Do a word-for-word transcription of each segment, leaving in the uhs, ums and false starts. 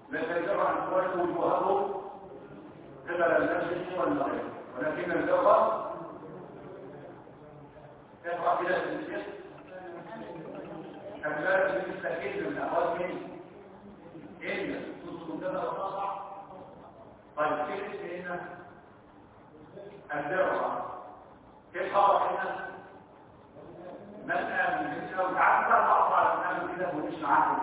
لا يجب أن تواجه وجوههم قبل المشرق والمغرب، ولكن اللغة يقرأ إلى الجنسية كذلك المستحيل من أول من إلا تصل كذا وتصع. طيب كيف هنا اللغة كيف خبر هنا من آمن بالله وتعالى أطلع من آمن بالله ونشن عنه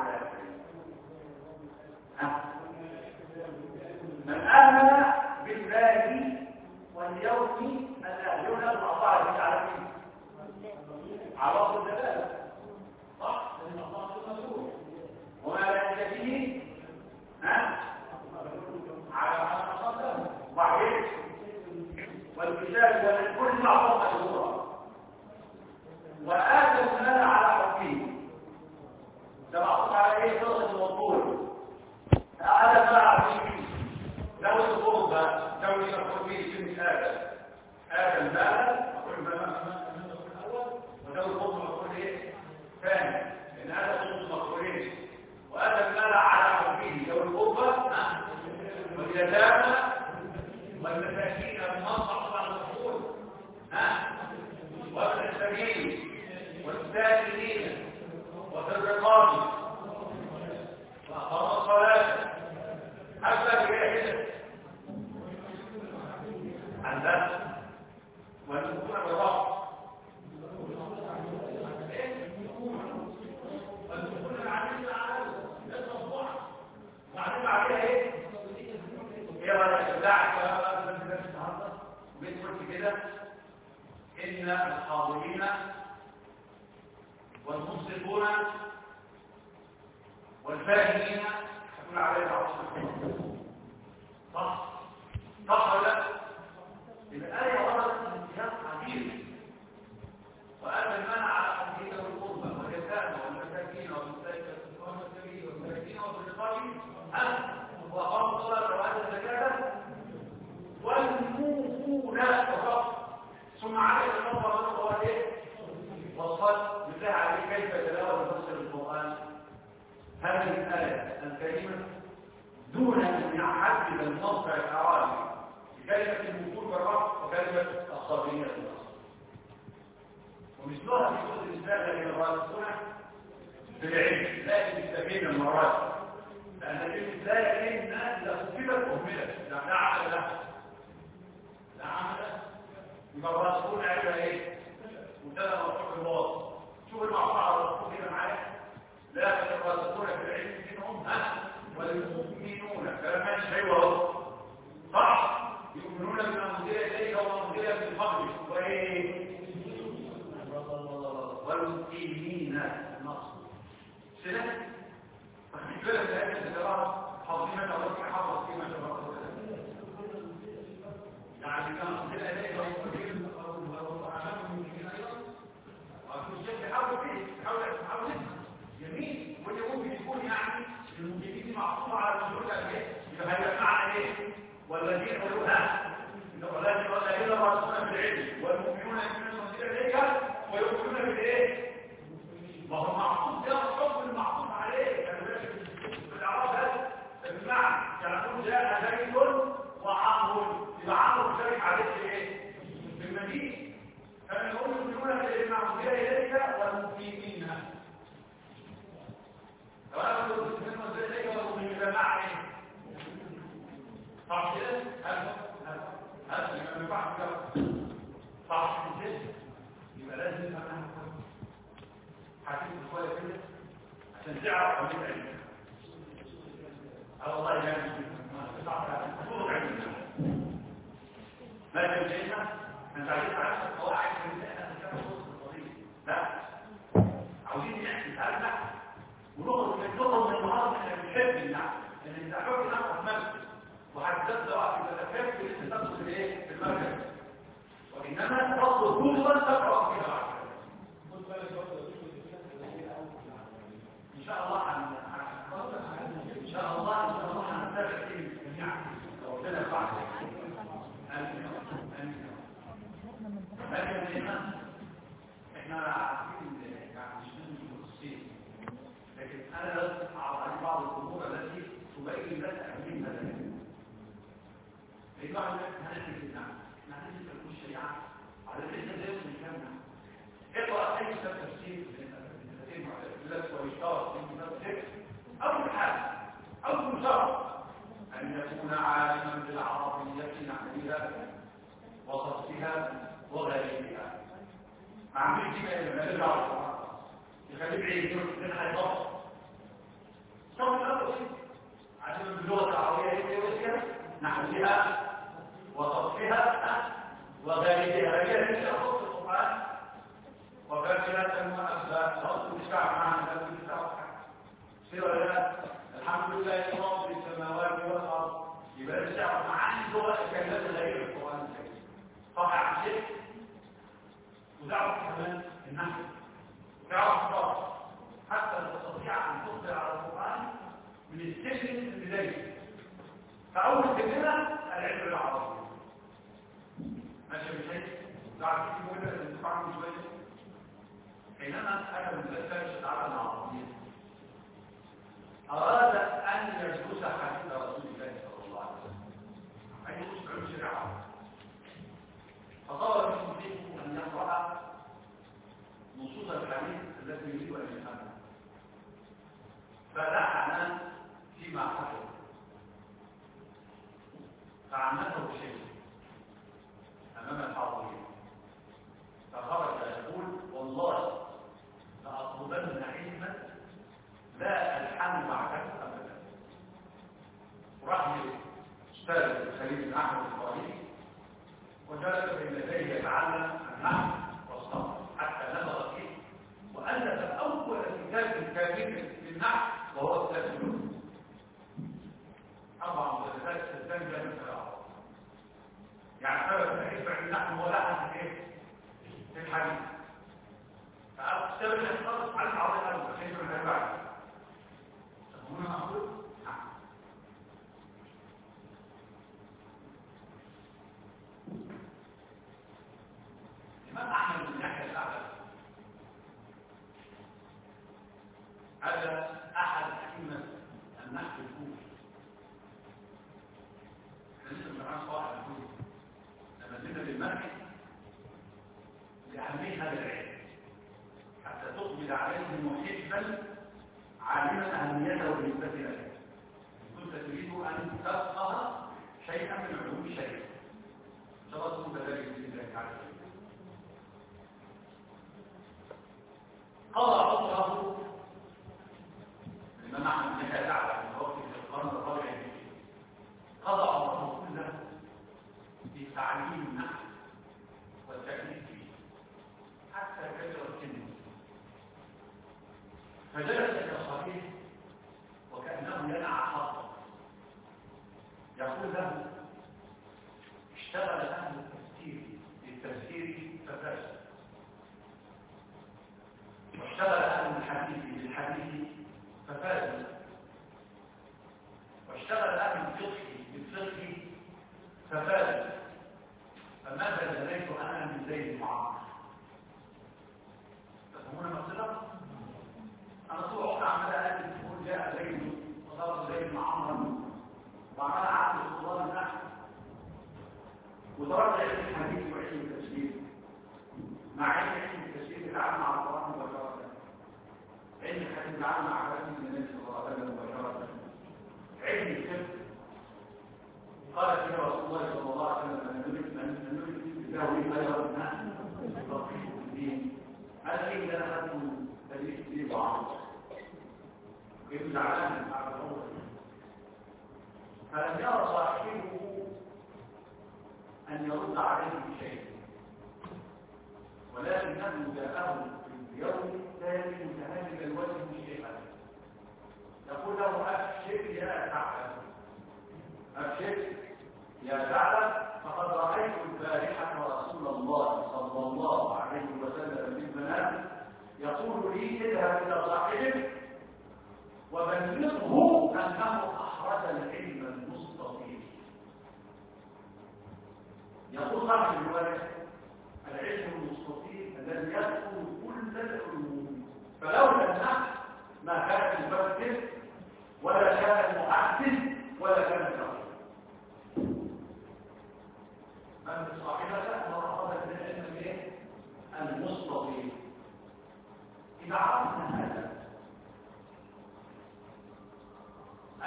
من آمن بالله واليوم الآخر يوم الأطلع به على مين؟ على الله الدلالة صح؟ لأن الله المسؤول وما لا يجب ها؟ على ما قدمه وعليه والكتاب والكل معظم مشهورا وآتى المال على حقه ده معطوف على ايه؟ صدق الوصول هذا ما عظيم لو القربة لو يدخل فيه سنة آدم آدم المال أقول ما الأول ولو القربة أقول ايه؟ ثاني لأن هذا صدق المقبولين وآتى المال على حقه لو القربة واليتامى والمساكين المنصب على الحقول ها وابن السبيل والسائلين وفي الرقاب وأقام الصلاة حتى بجاهزة عن ذلك والمكون بالرب والمكون العميل على الأسبوع وعمل عليها ايه؟ هي ولا تدعك بيدخل كده إن الحاضرين والمنصفون والفاهمين يكون عليها عصر صح صح ولا الآية وردت من سياق عجيب وآتى المال على حقه والقربى واليتامى والمساكين والمساكين والمساكين والرقاب وأقاموا الصلاة وآتوا الزكاة والموفون ثم عليه النظر من هو ايه والصلاه بالله عليه كيف تلاوه تفسر القران هذه الايه الكريمه دون ان يحدد الموقع الاعرابي بكلمه الوصول بالرب وكلمه الصابرين في الاصل ومثلها في سوره النساء الذين الراسخون في العلم لكن يستفيد المراد لان كلمه لا يمكن اذا كتبت اهملت لا عمل لها لا عمل يبقى الراسخون عليها ايه مبتدا مرفوع بالواو شوف المعطوف على الراسخون هنا معايا لكن الراسخون في العلم منهم ها والمؤمنون كلام ماشي ايوه صح يؤمنون بما انزل اليك وما انزل من قبلك وايه والمقيمين النصر سنه فخلي بالك من هذه التجارات حاضرين الله حافظ فيما شرع يعني كان انزل اليك حاول فيه حاول حاول جميل واللي ممكن يكون يعني المجيبين معصومه على المسؤول ايه يبقى هيبقى معنى ايه والذين قالوها والذين والذين راسخون في العلم والمؤمنون يؤمنون بالله ويؤمنون بالايه وهو معصوم ده الحكم المعصوم عليه يعني في الاعراب هذا بمعنى يقول جاء زيد وعمرو يبقى عمرو شارك عليه ايه بالمجيء كان يقول يؤمنون بالمعصيه اليك والمقيمين لو انا قلت يؤمنون بالله والمقيمين يبقى معنى ايه صح كده هل هل ما ينفعش كده صح كده يبقى لازم نفهم حكيم شويه كده عشان تعرف عن العلم اه والله يعني صوره علم ما تنجينا انت عايزين تعرف القواعد من لا عاوزين نتعلم ونخرج من نخرج من المهارات اللي بنحب النعم لان انت حابب نعرف نفسك وحددت وقت التفكير في التدخل في ايه في المركز وانما تفضل كل تقرا فيها ان شاء الله ان شاء الله ان شاء الله هنتابع فيه جميعا ربنا يرفعك لكن هنا احنا عارفين يعني مش من المخصصين لكن انا لازم اعرف عن بعض الامور التي يبين لك أهمية هذا العلم. لأنه عن ذلك هنأتي في النعم نحن نتكلم الشريعة على العلم لا يمكن كامنا. اقرأ أي كتاب تفسير من التفسير معتقد ويشترط في كتاب الفقه أول حاجة أول شرط أن يكون عالما بالعربية نحوها وصفها وغيرها. ما عملش كده إلا ما يرجع القرآن يخليه بعيد من هيضبط صوت الأول عشان باللغة العربية هي وسيلة نحوها وصفها وغيرها هي التي تخص القرآن وفاكرة وأبدا صوت الشعب معنا في الشعب سيرة الحمد لله رب السماوات والأرض يبقى الشعب معاني اللغة الكلمات غير القرآن الكريم صح عن شيء وتعرف كمان النحو وتعرف الصرف حتى تستطيع أن تخبر على القرآن من السجن البداية. فأول كلمة العلم العربي ماشي بشيء تعرف كيف مهمة أن تفعل شوية حينما أنا مدرسة تعالى العربية أراد أن يجلس حديث رسول الله صلى الله عليه وسلم أن يجلس علم الشريعة فطلب من مسلمه أن يقرأ نصوص الحديث التي يريد أن يفهمها فلحن فيما حصل فعنته شيء أمام الحاضرين فخرج يقول والله لأطلبن علما لا ألحن بعده أبدا. راح أستاذ خليل بن أحمد الإسرائيلي وجلس بين يديه يتعلم النحو والصرف حتى نبغ فيه وألف أول كتاب كامل في النحو وهو كتاب النحو أربع مجلدات تستنجى من العرب يعني سبب الحديث عن النحو ولا أحد في الحديث فأستاذ الإسرائيلي على العرض الأول حيث من الأربعة هنا أقول نعم الإمام أحمد بن يحيى الأعلى هذا أحد أئمة النحو الكوفي حديث ابن عن صاحب الكوفي لما زلنا بالمرء لأهمية هذا العلم حتى تقبل عليه محبا عالما أهميته بالنسبة لك كنت تريد أن تفقه شيئا من علوم الشيء شرطت ذلك بإذن الله تعالى قضى عمره الإمام أحمد بن يحيى الأعلى من وقت في القرن الرابع الهجري قضى عمره كله في تعليم النحو والتكليف فيه حتى كبر سنه فجلس كصحيح وكأنه ينعى حظا يقول له اشتغل أهل التفسير بالتفسير ففاز واشتغل أهل الحديث بالحديث ففاز واشتغل أهل الفقه بالفقه ففاز فماذا جنيت أنا من زيد معمر تفهمون مقصده؟ أنا طول عمري عمال أقول تقول جاء زيد وضرب زيد مع عمرو وعمال أعمل الصلاة النحو وضربت علم الحديث وعلم التفسير مع علم علم التفسير يتعامل مع القرآن مباشرة علم الحديث يتعامل مع حديث النبي صلى الله عليه وسلم مباشرة علم الفقه قال فيه رسول الله صلى الله عليه وسلم أن نريد أن نريد بتاويل خير الناس يفقهوا في الدين هذا إيه اللي أنا أخذته تدريس فيه وعمل كيف زعلان على الأمر فلم يرى صاحبه أن يرد عليه بشيء ولكنه جاءه في اليوم الثاني متهالك الوجه شيئا يقول له أبشر يا ثعلب أبشر يا ثعلب فقد رأيت البارحة رسول الله صلى الله عليه وسلم في المنام يقول لي اذهب إلى صاحبك وبلغه أنه أحرز العلم المستطيل يقول صاحب الرواية العلم المستطيل الذي يدخل كل العلوم فلولا النحو ما كان المفسر ولا كان المحدث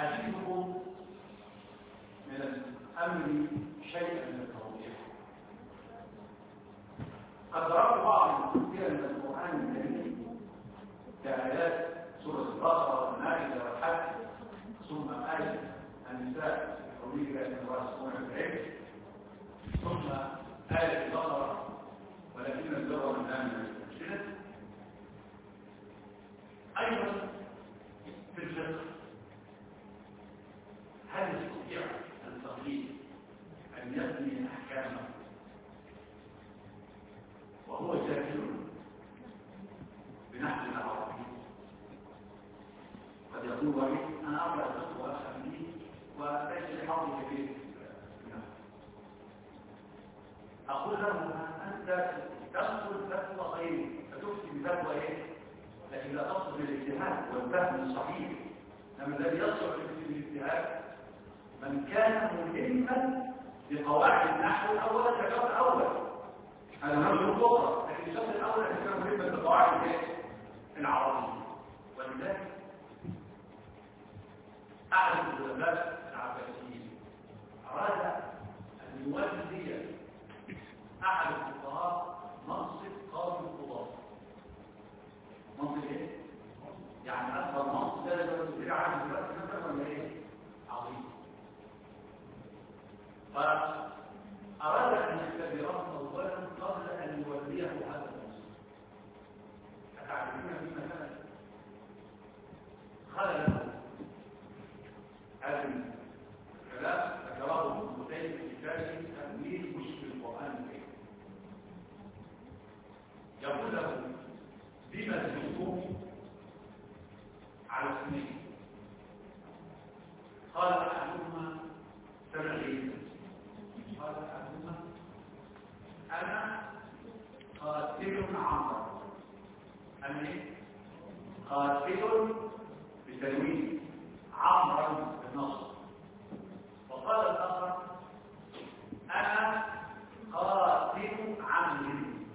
أجدكم من الأمر شيئا من التوضيح. قد ضربت بعض الأمثلة من القرآن الكريم كآيات سورة البقرة والمائدة والحج، ثم آية النساء قوله إلى الراسخون في العلم، ثم آية البقرة ولكن البر من آمن بالمسجد. أيضا في الفقه هل يستطيع الفقيه أن يبني أحكامه وهو جاهل بنحو العربي؟ قد يقول ولي أنا أقرأ الفقه وأفهم به وليس لحظي كبير. أقول له أنت تدخل فتوى غيري فتفتي بفتوى إيه؟ لكن لا تصل بالاجتهاد والفهم الصحيح. لما الذي يصل بالاجتهاد من كان ملما بقواعد النحو الأول كالشرط الأول، هذا نفس الخطة، لكن الشرط الأول أن يكون ملما بقواعد العربية. ولذلك أحد العلماء العباسيين أراد أن يولي أحد الفقهاء منصب قاضي القضاة. منصب إيه؟ يعني أكبر منصب ده لو تدري عنه دلوقتي مثلا ولا إيه؟ عظيم. فأراد أن يختبره أولا قبل أن يوليه هذا المنصب. أتعلمون في مثلا خلل هذا الكلام ذكره ابن قتيبة في كتابه تأويل مشكل القرآن الكريم. يقول له بما تجيبون على اثنين؟ قال أحدهما سبعين. قال أحدهما أنا قاتل عمرو. أنا إيه؟ قاتل بتنوين عمرو بالنصر. وقال الآخر أنا قاتل عمرو.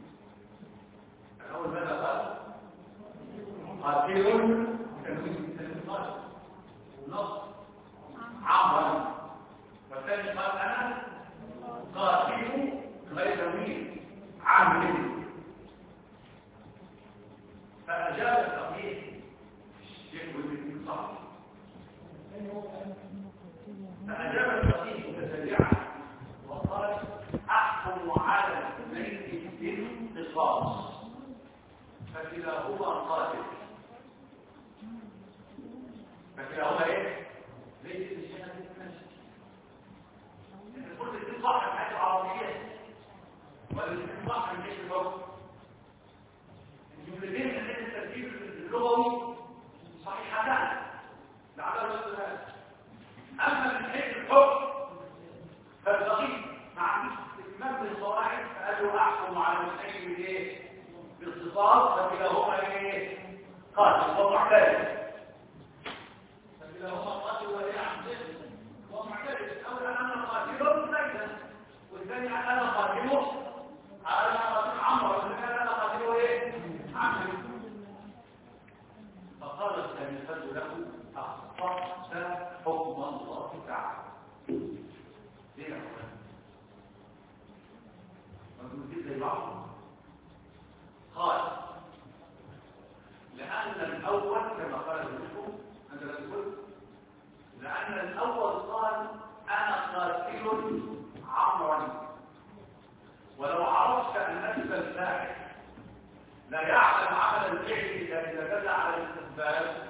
الأول ماذا قال؟ قاتل تنوين النصر والنصر عمرو. والثاني قال أنا قاتل غير تنوين عمرو. فأجاب الفقيه الشيخ والدين صح. فأجاب الفقيه متسرعا وقال أحكم على الاثنين بالقصاص فكلاهما قاتل. فكلاهما ايه؟ ليس الشهادة المسجد. يعني قلت الاثنين صح من حيث العربية ولا الاثنين صح من حيث الحكم؟ الجملتين من حيث الترتيب اللغوي صحيحتان لعل السؤال. أما من حيث الحكم فالفقيه مع استكمال الصواعد فقال له أحكم على المسجد بالايه؟ بالقصاص فكلاهما ايه؟ قاتل ومعترف. فكلاهما قاتل ولا عمد ومعترف. أولا أنا قاتله زيدا والثاني أنا قاتله أنا قاتل عمرو والثاني أنا قاتله ايه؟ عمرو. فقال الثاني له أخطأت حكم الله تعالى. ليه يا أخوان؟ ما تقول زي بعض. قال لأن الأول كما قال المشهور أنت لا تقول لأن الأول قال أنا قاتل عمرا، ولو عرفت أن نفس الفاعل لا يعلم عمل الفعل إلا إذا دل على الاستقبال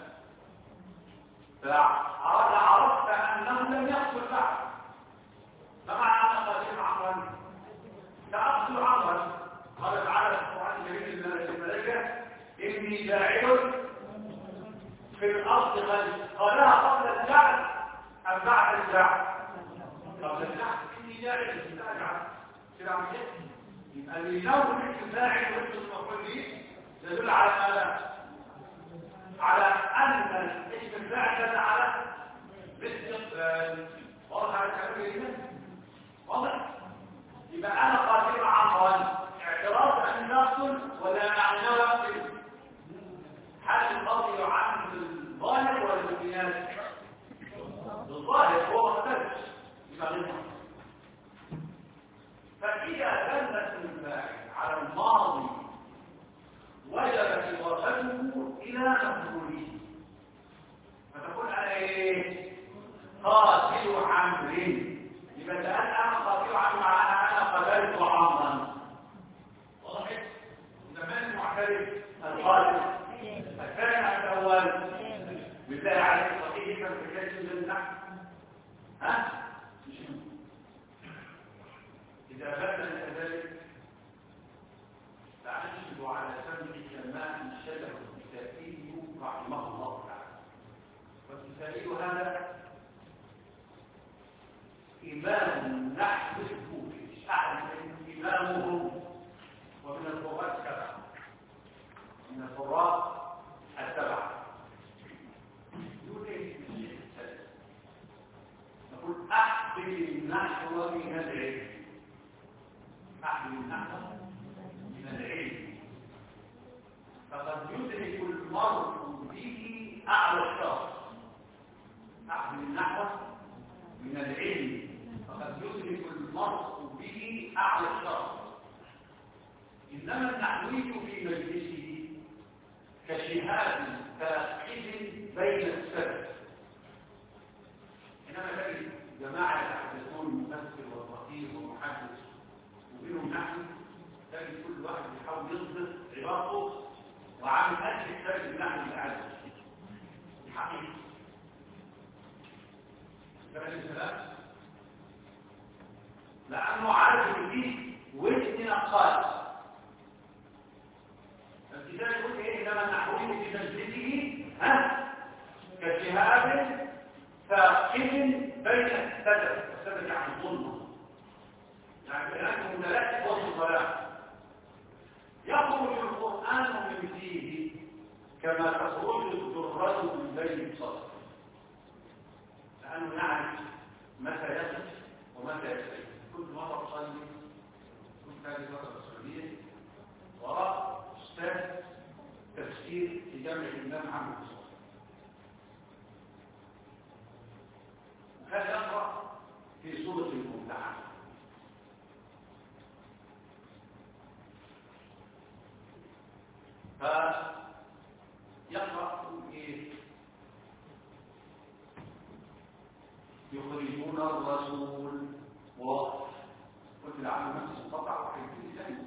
فعرفت أنه لم يقتل بعد. فمعنى أنا قاتل عمرا سأقتل عمرا. قال تعالى في القرآن الكريم الملائكة إني جاعل في الأرض خليفة. قالها قبل الجعل أم بعد الجعل؟ قبل الجعل. إني جاعل في الجعل كده عم يحكي. يبقى اللي ينوم الفاعل وانت المفروض به يدل على ماذا؟ على أن اسم الفاعل دل على الاستقبال. واضح على الكلام ده؟ واضح؟ يبقى أنا قاتل عمرا اعتراض أن نقتل ولا أن نقتل. هل القاضي يعامل الظاهر ولا البيان؟ العين يبقى الآن أنا قاطعا مع أنا قتلت عمدا واضح؟ زمان معترف القاتل الثاني الأول بالله عليك صحيح كان في كيس من النحو ها؟ إذا بدل كذلك فأشهد على سمع سماع الشجر الكتابي رحمه الله تعالى والكتابي هذا إمام نحو الكوفي أعلم إمامه ومن القراء السبعة من القراء السبعة يقول إيه الشيخ السادس نقول أحبب النحو من العلم أحبب النحو من العلم فقد يدرك المرء به أعلى الشرف أحبب النحو من العلم فقد يدرك المرء به أعلى الشرف إنما النحوي في مجلسه كشهاد فاقد بين السبب إنما تجد جماعة يحدثون مفسر وفقيه ومحدث وبينهم نحو تجد كل واحد يحاول يضبط عبارته وعامل أجل السبب النحو العادي الحقيقي لأنه عارف فيه وزن نقاط فالكتاب يقول إيه إنما النحوي في مجلسه ها كشهاب فاقد بين السبب السبب يعني الظلمة يعني بأنه متلاشي وسط الظلام يخرج القرآن من فيه كما تخرج الذرة من بين الصدر لأنه نعرف متى يصف ومتى يصف كل مرة تصلي كل هذه فترة السعودية وراء أستاذ تفسير في جامعة الإمام محمد الصدر وكان يقرأ في سورة الممتحنة فيقرأ إيه يخرجون الرسول وقف قلت العام نفس القطع وحيث ثاني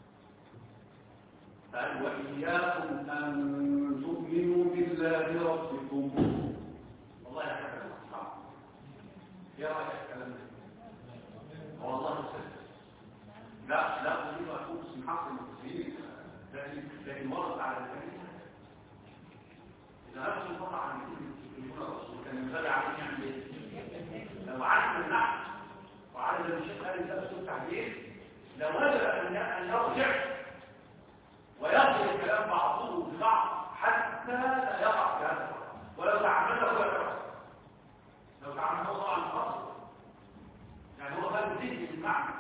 قال وإياكم أن تؤمنوا بالله ربكم والله يا حبيبي الأصحاب يا رأيك الكلام ده والله سهل لا لا أريد أن أكون اسم حق المسلمين لكن لكن ورد على الكلمة إذا نفس القطع عن يخرجون الرسول كان ينبغي عليه يعمل إيه؟ لو عرف النحو وعرف الشيخ قال ده اسلوب تعبير لوجب ان يرجع ويقضي الكلام بعضه ببعض حتى لا يقع في هذا ولو تعمده هو يقع لو تعمده طبعا خاص يعني هو قال ذهني بالمعنى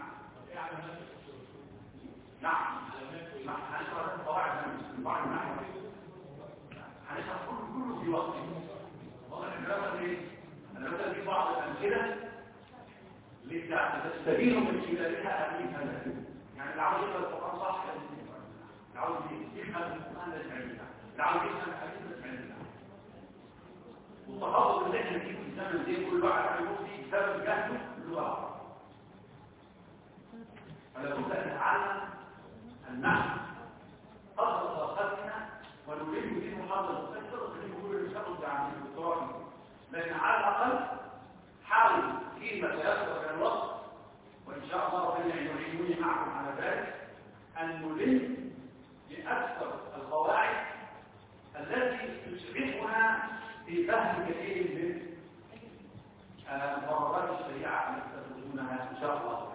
نعم هنشرح القواعد من بعض النحو هنشرح كله في وقته والله الكلام ايه أنا مثلا في بعض الأمثلة لتستبين من خلالها أهمية هذا يعني اللي عاوز يقرأ القرآن صح اللي عاوز يفهم القرآن لازم يعملها اللي عاوز يفهم الحديث لازم يعملها والتخصص اللي احنا فيه في الزمن دي كل واحد عنده فيه سبب جهله اللغة فلا بد أن نتعلم النحو قدر طاقتنا ونريد في محاضرة الدكتور اللي يقول الشخص عن الدكتوراه لكن على الأقل حاول فيما تيسر من الوقت وإن شاء الله ربنا يعينوني معكم على ذلك أن نلم بأكثر القواعد التي تسعفنا في فهم كثير من مقررات الشريعة التي تدرسونها إن شاء الله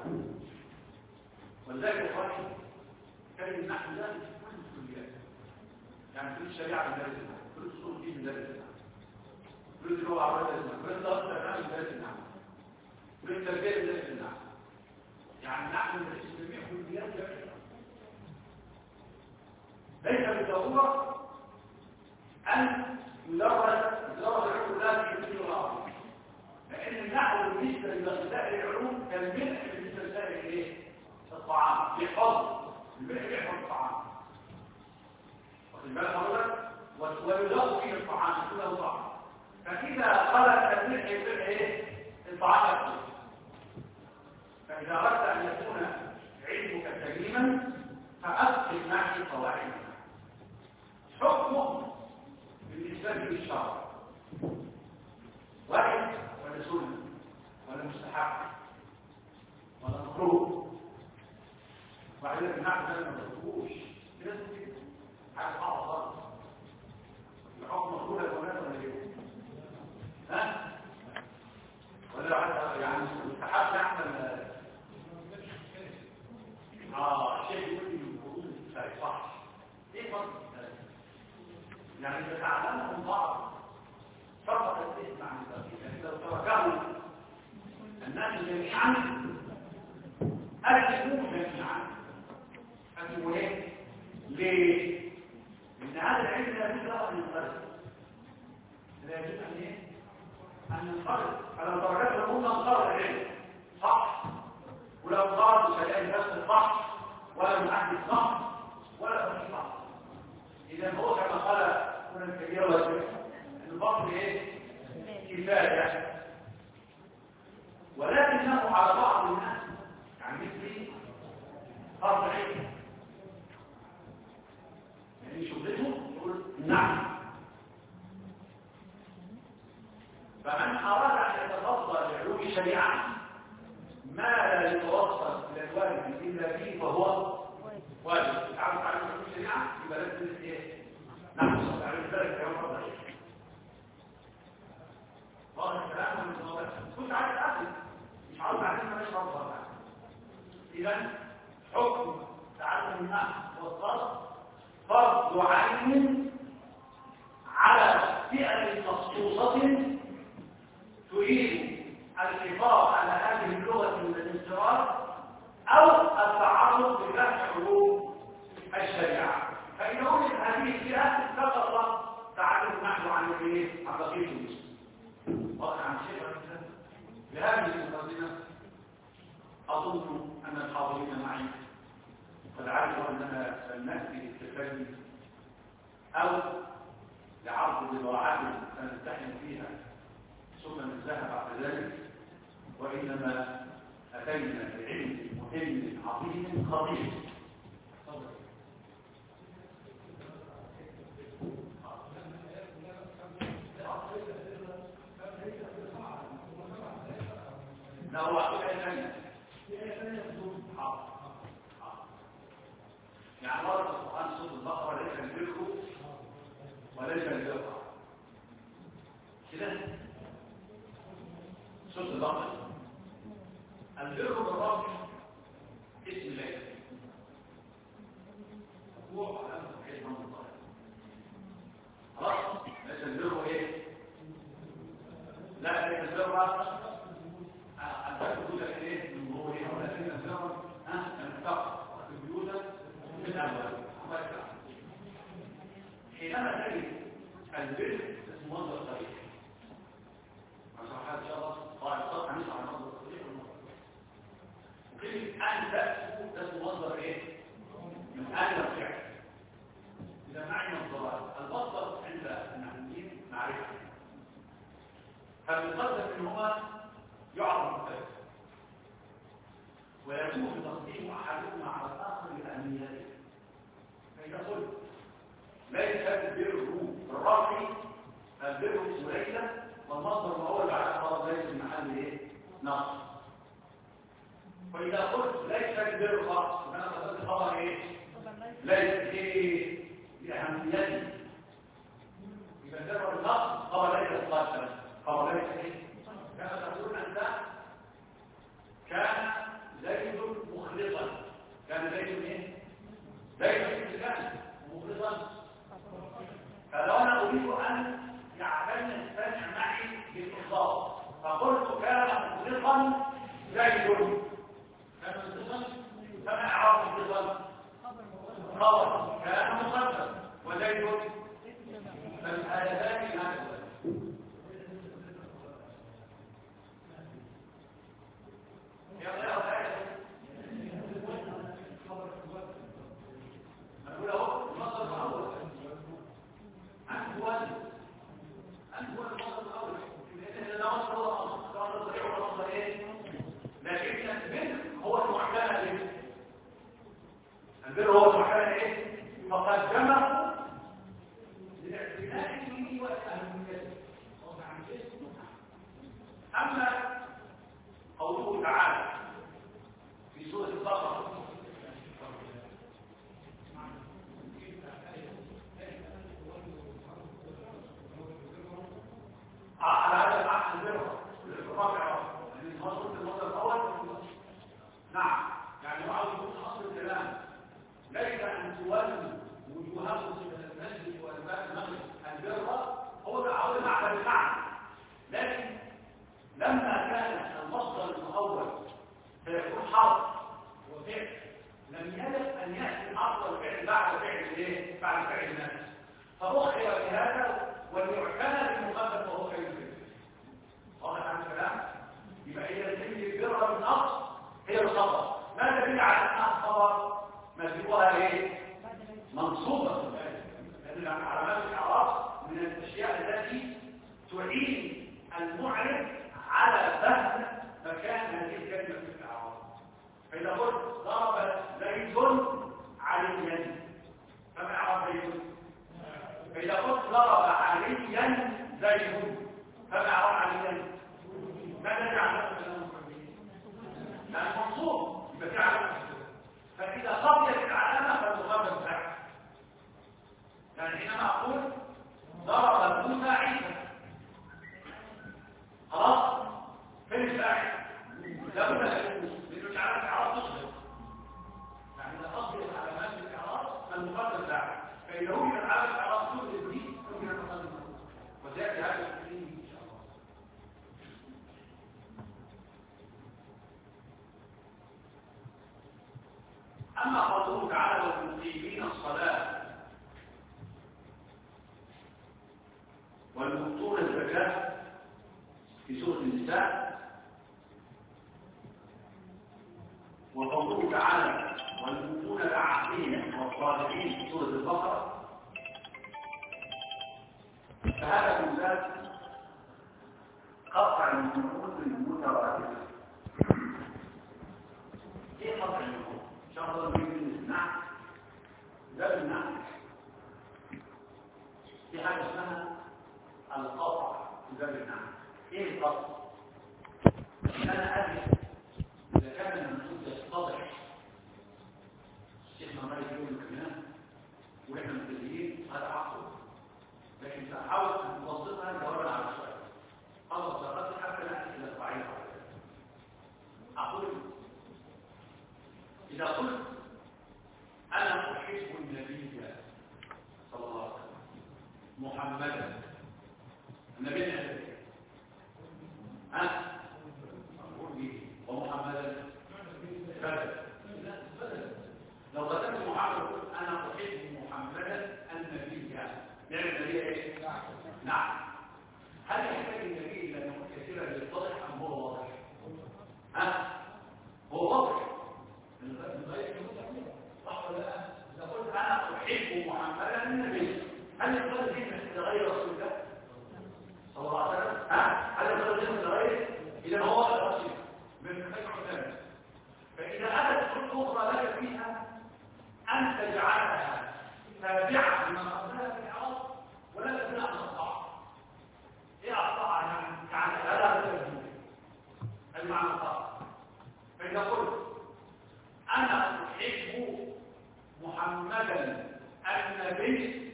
ولذلك إخواني كلمة نحن ذلك في كل الكليات يعني كل الشريعة بندرسها كل الصور دي بندرسها كل هو عبادة النعم كل ضغط تمام بذات النعم كل تربية بذات النعم يعني نحن نستمع كليات جميعا ليس بالضرورة أن يدرس يدرس العلوم لا في مثل الأرض لأن النحو بالنسبة لسائر العلوم كالملح بالنسبة لسائر الايه؟ الطعام يحفظ الملح يحفظ الطعام واخد بالك حضرتك ويضاف فيه الطعام كله طعام فإذا خلت الملح يبقى ايه الطعام يحفظ إجماع قواعد حكمه بالنسبة للشرع واحد ولا سنة ولا مستحب ولا مكروه واحد يقول نعم ده ما تقولوش لازم كده حاجة صعبة خالص الحكم مكروه يا جماعة ولا ايه؟ ها؟ ولا حتى يعني مستحب نعمل اه شيء يقول لي المفروض صح ايه فرق يعني تتعلمهم بعض فرق الاسم عن التركيب يعني لو تركه الناس جميعا أجلوا جميعا أجلوا ايه؟ ليه؟ لأن هذا العلم لا يجب أن ينقرض لا يجب أن ايه؟ أن ينقرض فلو تركته لهم انقرض العلم صح ولو قال مش هيلاقي نفس صح ولا محدث صح ولا تفصيل صح اذا هو كما قال هنا الكبير والكبير ان الفصل ايه كفايه ولكنه على بعض الناس يعني مثلي فرض عين يعني شغلته يقول نعم فمن اراد ان يتفضل بعلوم الشريعه ما لا يتوصل الى الواجب الا به فهو واجب تعرف على علوم الشريعه يبقى لازم ايه نحن على ذلك كما فضل واضح الكلام من الموضوع كنت عايز اقول مش عاوز بعدين ما نشرح بقى اذا حكم تعلم النحو والصرف فرض عين على فئه مخصوصه تريد الحفاظ على هذه اللغة من الانصراف أو التعرض لفتح علوم الشريعة فإن وجد هذه الفئة سقط تعلم النحو عن الايه؟ عن بقية المسلمين واضح عن شيء بهذه المقدمة أظن أن الحاضرين معي قد علموا أننا سنأتي بالتكلم أو لعرض بضاعات سنمتحن فيها ثم ننتهى بعد ذلك وإنما أتينا بعلم مهم عظيم خطير لا هو أعطيك أي ثانية يعني ورد القرآن صوت البقرة ليس البر وليس البر كده صوت البقرة البر بالرب اسم الله هو على اسم الله خلاص ليس البر ايه لا ليس البر البر يقول لك ايه من ظهورها ولكن البر ها المتقى البيوت من الاول حينما تجد البر اسم مصدر صريح ان شاء الله قال صح هنشرح المصدر الصريح والمصدر وكلمه ان تاسو ده اسم مصدر ايه من ان الفعل اذا معنى مصدرات المصدر عند النحويين معرفه فالمصدر منهما يعرف مختلف ويكون تصديق احدهما على الاخر لاهميته فاذا قلت ليس البر بالرفع البر وليس والمصدر ما هو اللي على خلاص ليس المحل ايه نقص واذا قلت ليس البر خاص فانا قصدت خبر ايه ليس ايه لاهميته يبقى البر بالنقص خبر ليس خاصا خبر ليس ايه كما تقولون انت كان زيد مخلصا كان زيد ايه زيد كان مخلصا فلو انا اريد ان يعتني السمع معي بالاخلاص فقلت كان مخلصا زيد كان مخلصا فما اعرف مخلصا خبر كان مخلصا وزيد فالآيتان هذا نقول اهو المصدر الاول انت هو انت هو المصدر الاول لان ده مصدر هو مصدر صحيح ولا مصدر ايه لكن البر هو المعتنى به البر هو المعتنى ايه أما قوله تعالى في سورة البقرة على هذا العقل البر الرابع من مصر المصدر الأول. نعم، يعني بعض يقول أصل الكلام ليس أن تولوا وجوهكم قبل المسجد والباب المغرب البر هو تعود معنى بالمعنى، لكن لما كان المصدر الأول فيكون حرف وفعل لم يجب أن يأتي الحرف والفعل بعد فعل إيه؟ بعد فعل الناس، فأخر بهذا وليعتنى بالمقدم وهو خير الفعل. واضح عن الكلام؟ يبقى هي الكلمة البر من أصل هي الخبر. ما دليل على أنها الخبر؟ مجيئها إيه؟ منصوبة، لأن علامات الإعراب من الأشياء التي تعين المعرب على فهم مكان هذه الكلمة في الإعراب. فإذا قلت ضرب زيد عليا فما إعراب زيد؟ فإذا قلت ضرب عليا زيد فما إعراب عليا؟ ماذا يعلم لأن منصوب يبقى في علامة. فإذا قضيت العلامة فالمقدم فاعل. يعني حينما أقول ضرب موسى عيسى خلاص فين الفاعل؟ لا بد من اجعال الاعراب تصدق. يعني اذا قضيت علامات الاعراب فالمقدم فاعل، فاذا وجد علامه الاعراب تصدق دي ممكن ان تقدم وسياتي هذا التقديم ان شاء الله. اما قوله تعالى والمقيمين الصلاه والمؤتون الزكاه في سورة النساء، وقوله تعالى والمؤمنون العاقلين والصالحين في سورة البقرة، فهذا من ذات قطع النقود المترادفة. ايه قطع النقود؟ ان شاء الله نريد نسمع ده بالنعم. في حاجة اسمها القطع ده بالنعم. ايه القطع؟ انا ادري اذا كان المنصوص يتضح الشيخ محمد يقول الكلام واحنا مبتدئين هذا عقل، لكن ساحاول ان نبسطها جوابا على السؤال. خلص درست حتى ناتي الى الصعيد. اقول اذا قلت انا احب النبي صلى الله عليه وسلم محمدا، النبي نحبه ها أقول به ومحمدا بدل. لو كتبت محمد قلت أنا أحب محمدا النبي، نعم النبي إيه؟ نعم. هل يحتاج النبي إلى أن يكون كثيرا للواضح أم هو واضح؟ ها؟ هو واضح من غير صح ولا لا؟ إذا قلت أنا أحب محمدا النبي، هل يقدر ذهنك لغير رسول الله صلى الله عليه وسلم؟ ها؟ هل يقدر ذهنك لغيره؟ إذا هو الرسول من خير حسين. فإذا أتت كل أخرى لك فيها أن تجعلها تابعة لما قبلها في الإعراب ولا تبنى أن تطاع. إيه أطاع يعني؟ يعني هذا هو التوجيه المعنى الطاع. فإذا قلت أنا أحب محمدا النبي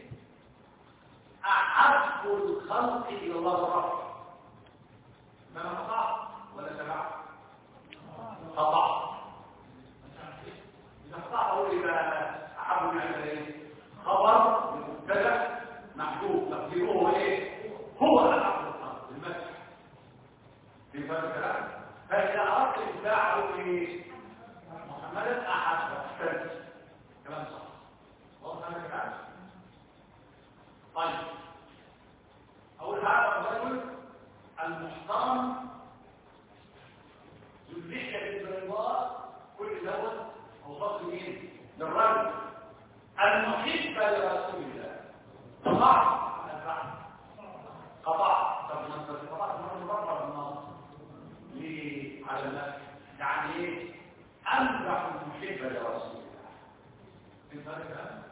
أحب الخلق إلى الله الرب، ما أنا قطعت ولا تبعت؟ قطعت. إذا قطعت أقول إذا أحب نعمل إيه؟ خبر مبتدأ محذوف تقديره إيه؟ هو أحب الخلق المسح. في فرق الكلام. فإذا أردت إتباعه في محمدا أحب أحسنت. كلام صح. واضح هذا الكلام؟ طيب. أقول هذا الرجل المحترم اللحية بالبيضاء كل دوت أوصاف مين؟ للرجل المحب لرسول الله. قطع قطع طب ما انت قطعت مرة مرة بالنص ليه على الناس؟ يعني ايه؟ أمدح المحب لرسول الله. انت فاهم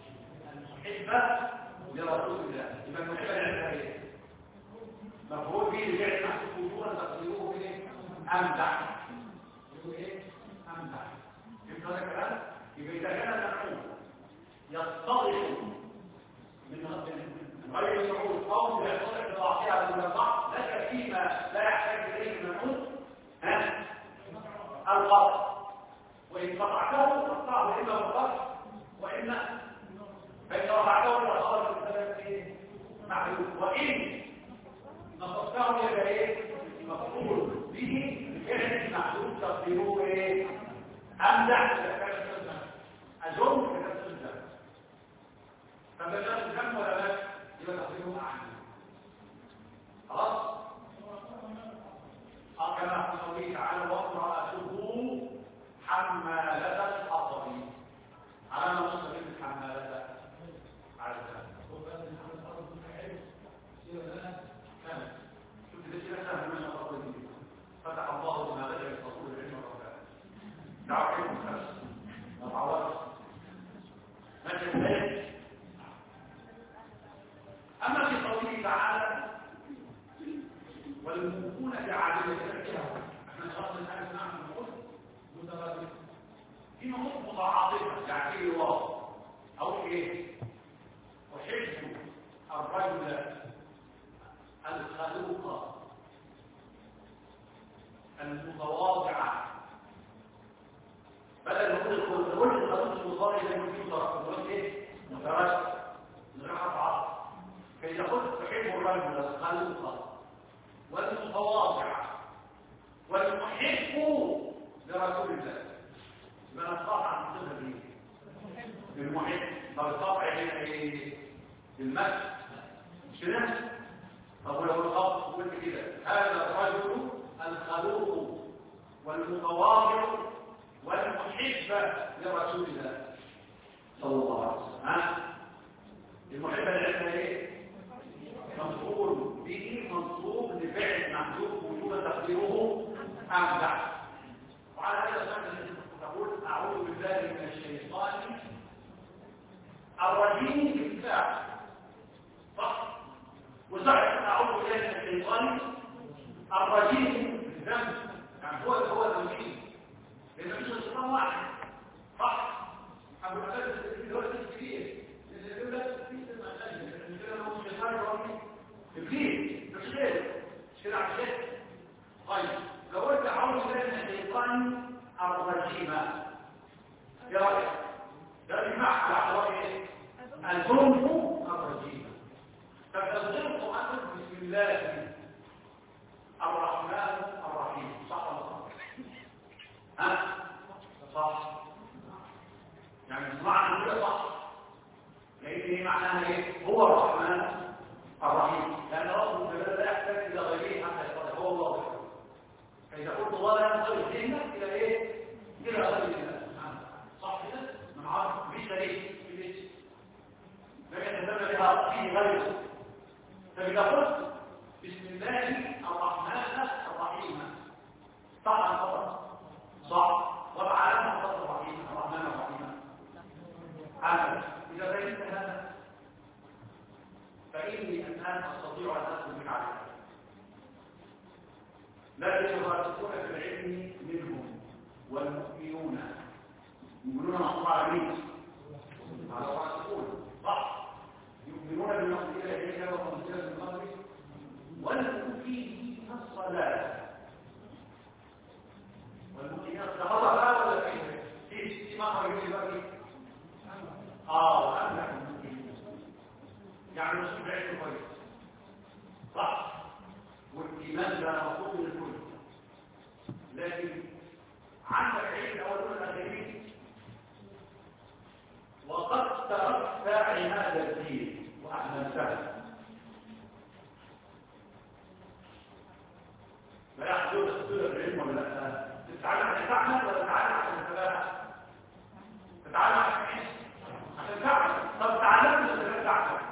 المحب لرسول الله يبقى المحب لعلها ايه؟ مفهوم به بفعل محذوف وجوبا تقديره ايه؟ امدح. يقول ايه؟ امدح. فهمت هذا الكلام؟ يبقى اذا كان المفعول يتضح من غير المفعول او يتضح بضعفها من الضعف لك فيما لا يحتاج اليه المفعول ها القطع، وان قطعته فاقطعه اما بالقطع واما فان رفعته الى خارج الثلاث معلوم، وان نصبته الى ايه مفعول به بفعل محدود تقديره ايه امدح اظن كتبت الجمع. فما كتبت الجمع ولا لا يبقى تقديره اعلى. خلاص اه كما في قوله تعالى وامراته حمالة الحطب على ما نصب الحمالة على الزمن. شوف ده شيء سهل من الأطول دي. فتح الله بما بدأ الرسول العلم والرفاق دعوا علم النفس وتعوض ماشي ازاي. أما في قوله تعالى والمؤمنون بعدل احنا شرط الحاجة نعمل نقول متبادل في نقول متعاطفة يعني ايه واو أو ايه وحب الرجل الخلوق المتواضع بدل نقول كل الخلوق المتواضع زي ما في نقول ايه مترشح نرحب عصر كي يقول تحب الرجل الخلوق والمتواضع والمحب لرسول الله يبقى نستطيع عن الصفه دي بالمحب فالطبع هنا ايه بالمسح مش كده. طب لو الخط قلت كده هذا الرجل الخلوق والمتواضع والمحب لرسول الله صلى الله عليه وسلم. ها المحب العلم ايه مفعول به منصوب لفعل محذوف وجوبا تقديره امدح. وعلى هذا الاساس تقول اعوذ بالله من الشيطان الرجيم بالفعل صح وصحيح اعوذ بالله من الشيطان الرجيم بالذنب يعني هو هو الرجيم لان مش الشيطان واحد صح ابو العباس الدراسي الكبير اللي يقول لك في المساجد اللي هو الشيطان الرجيم ابليس مش غيره مش كده عشان طيب لو قلت اعوذ بالله من الشيطان الرجيم يا راجل ده بمعنى على اعتبار ايه الظلم الرجيم. فالظلم اصلا بسم الله الرحمن الرحيم صح ولا صح ها صح يعني معنى كده صح لان ايه معناها ايه هو الرحمن الرحيم لأن رب الجلال لا يحتاج إلى غيره حتى يصدق هو الله. فإذا قلت الله لا ينصرف ذهنك إلى إيه؟ إلى غير الله صح كده؟ من عارف مش شريك ليش؟ لم يتسمى بها فيه غيره. فإذا قلت بسم الله الرحمن الرحيم صح الخطأ صح والعالم الخطأ الرحيم الرحمن الرحيم عالم. إذا بينت هذا فإني الآن أستطيع أن أدخل بك عليها لكن الراسخون في العلم منهم والمؤمنون يؤمنون مع عليهم على الراسخون صح يؤمنون بما أنزل إليك وما أنزل من قبلك والمقيمين الصلاة والمقيمين الصلاة لا ولا فيه في ما هو يقول لك اه وأمنع يعني مش بعيد كويس صح والايمان ده مطلوب للكل لكن عندك عيد الاولون الاخرين وقد تركت هذا الدين واحسنته لا يحدث تدخل العلم ولا لا تتعلم عشان تعمل ولا تتعلم عشان تتابع تتعلم عشان ايه عشان تعمل طب تعلمت ولا تعمل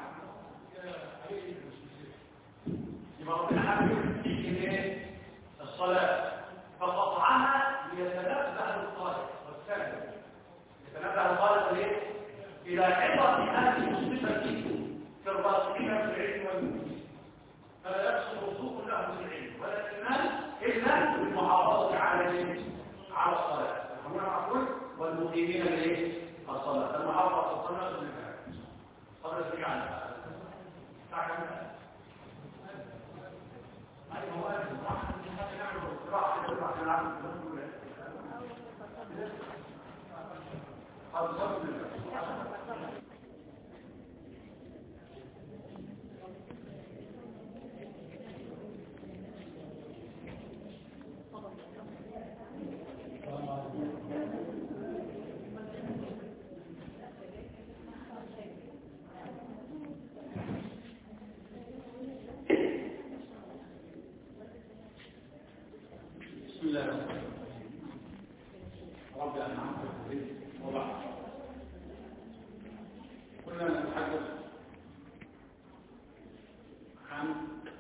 يبقى ربنا حابب يجي الصلاة فقطعها ليتنبه الطالب والسلم يتنبه الطالب ليه؟ إلى عبرة هذه الصفة في الراسخين في العلم والمؤمنين فلا يحصل رسوخ له تأخذ العلم ولا الإيمان إلا بالمحافظة على على الصلاة هنا معقول والمقيمين لإيه؟ الصلاة المحافظة على الصلاة والزكاة قبل الزكاة بسم الله رب أنعمت عليه وبعد كنا نتحدث عن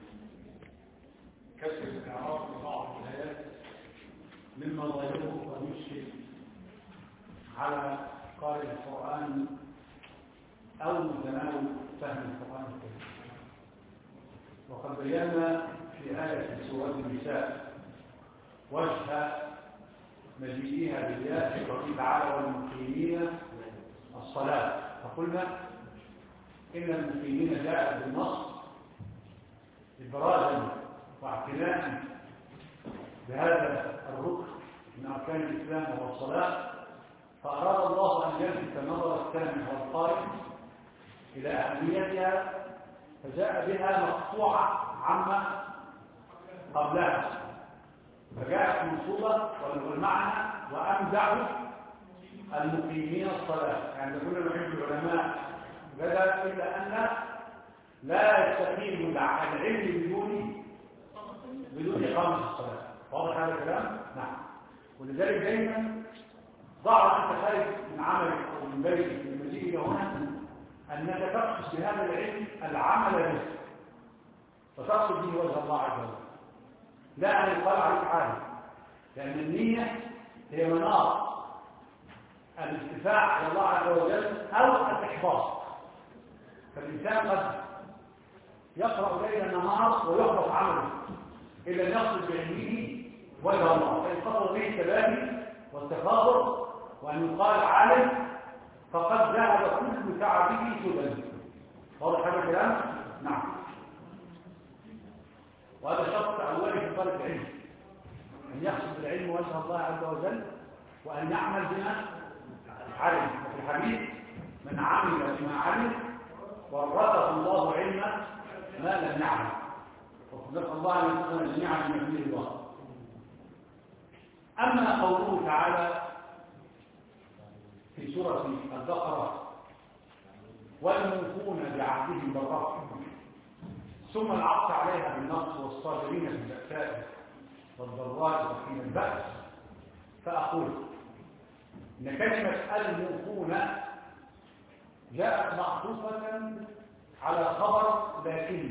كسر الإعراب لبعض الآيات مما ظاهره ويشكل على قارئ القرآن أو متناول فهم القرآن الكريم وقد بينا في آية سورة النساء وجه مجيئها بالله قوله تعالى والمقيمين الصلاة فقلنا إن المقيمين جاء بالنص إبرازا واعتناء بهذا الركن من أركان الإسلام وهو الصلاة فأراد الله أن يلفت نظر السامع والقارئ إلى أهميتها فجاء بها مقطوعة عما قبلها فجاءت منصوبة والمعنى وأمدعوا المقيمين الصلاة يعني كل ما يحب العلماء بدأ إلا أن لا يستقيم العلم بدون بدون إقامة الصلاة واضح هذا الكلام؟ نعم ولذلك دائما ضع أنت خارج من عملك أو من بيتك من المجيء إلى هنا أنك تقصد بهذا العلم العمل به وتقصد به وجه الله عز وجل لا أن يقال عليك عالم لأن النية هي مناط الارتفاع إلى الله عز وجل أو الإحباط فالإنسان قد يقرأ ليل نهار ويحبط عمله إلا أن يقصد بعلمه وجه الله فإن قصد به التباهي والتفاخر وأن يقال عالم فقد ذهب كل تعبه سدى واضح هذا الكلام؟ نعم وهذا شرط أولي في طالب العلم أن يقصد بالعلم وجه الله عز وجل وأن يعمل بما علم وفي الحديث من عمل بما علم ورثه الله علما ما لم يعلم وصدق الله أن يكون جميعا بما فيه الله أما قوله تعالى في سورة البقرة والموفون بعهدهم بالرفع ثم العطف عليها بالنص والصابرين في البأساء والضراء وحين البأس فأقول إن كلمة الموفون جاءت معطوفة على خبر لكن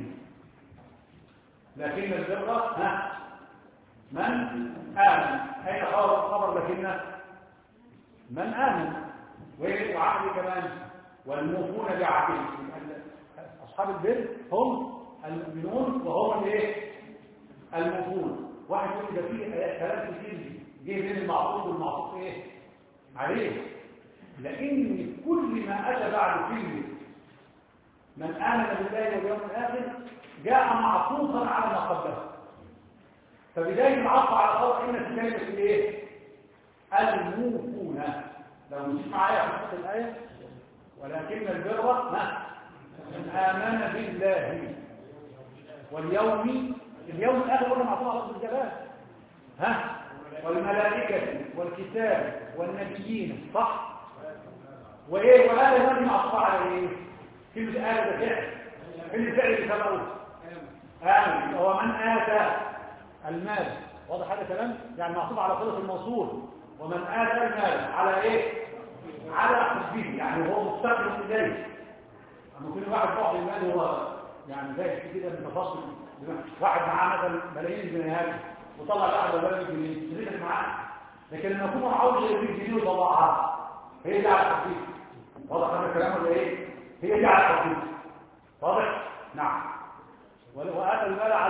لكن البر ها من آمن أين خبر خبر لكن من آمن وعهد كمان والموفون بعهدهم أصحاب البر هم المؤمنون وهم الايه الموفون واحد يقول ده فيه كلام كتير جه بين المعطوف والمعطوف ايه عليه لان كل ما اتى بعد كلمه من امن بالله واليوم الاخر جاء معطوفا على ما قبله فبدايه العطف على خبر ان في كلمه الايه الموفون لو مشيت معايا في نص الايه ولكن البر ها من امن بالله واليوم اليوم الاخر قلنا معطوف على لفظ الجلال ها والملائكه والكتاب والنبيين صح وايه وهذا الذي معطوف على ايه كلمه آل ده فعل الفعل اللي سبقه آمن هو من آتى المال واضح هذا الكلام يعني معطوف على صله الموصول ومن آتى المال على ايه على حبه يعني هو مستقبل اليه اما كل واحد بعض المال هو يعني زي كده من تفاصيل واحد معاه مثلا ملايين الجنيهات وطلع واحد ولا جنيه تريد معاه لكن لما يكون عاوز يجيب جنيه وطلعها هي دي على التخفيف واضح هذا الكلام ولا ايه هي دي على التخفيف واضح نعم وآتى المال على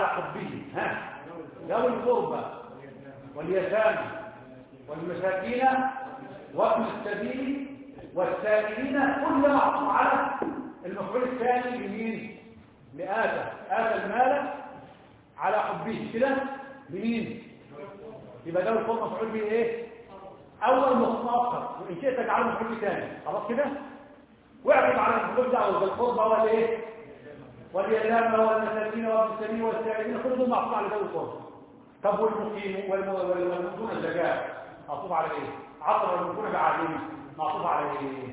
حبه ها ذوي القربى واليتامى والمساكين وابن السبيل والسائلين، كل معطوف على المفعول الثاني لمين؟ لآتى. آتى المال على حبه كده لمين؟ يبقى ده القرب مفعول به ايه؟ اول مؤخر، وان شئت تجعله مفعول ثاني. خلاص كده؟ واعرف على المفعول ده او القرب هو الايه؟ واليتامى والمساكين وابن السبيل والسائلين، كل دول معطوف على ذوي القرب. طب والمقيم والمؤمنون الزكاه معطوف على ايه؟ عطر المؤمنون بعادين معطوف على ايه؟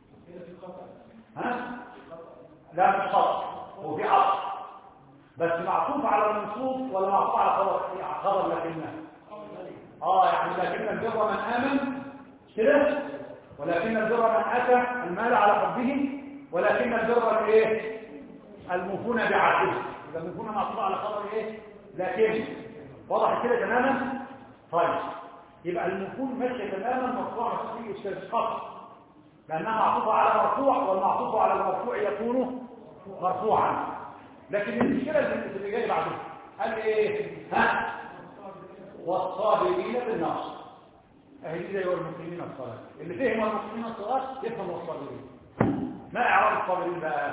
ها؟ لا مش خطأ، هو في عطف بس معطوف على المنصوب ولا معطوف على خبر؟ خبر لكنه اه يعني لكن البر من آمن كده، ولكن البر من أتى المال على حبه، ولكن البر الايه؟ الموفون بعهده. يبقى الموفون معطوف على خبر ايه؟ لكن واضح كده تماما. طيب يبقى الموفون ماشي تماما مرفوع في استشقاق لانها معطوفه على مرفوع، والمعطوف على المرفوع يكون مرفوعا. لكن المشكله اللي جايه بعده قال ايه؟ ها والصابرين بالنصر، اهي دي زي والمسلمين الصلاه. اللي فهم المسلمين الصلاه يفهم الصابرين. ما اعراب الصابرين بقى؟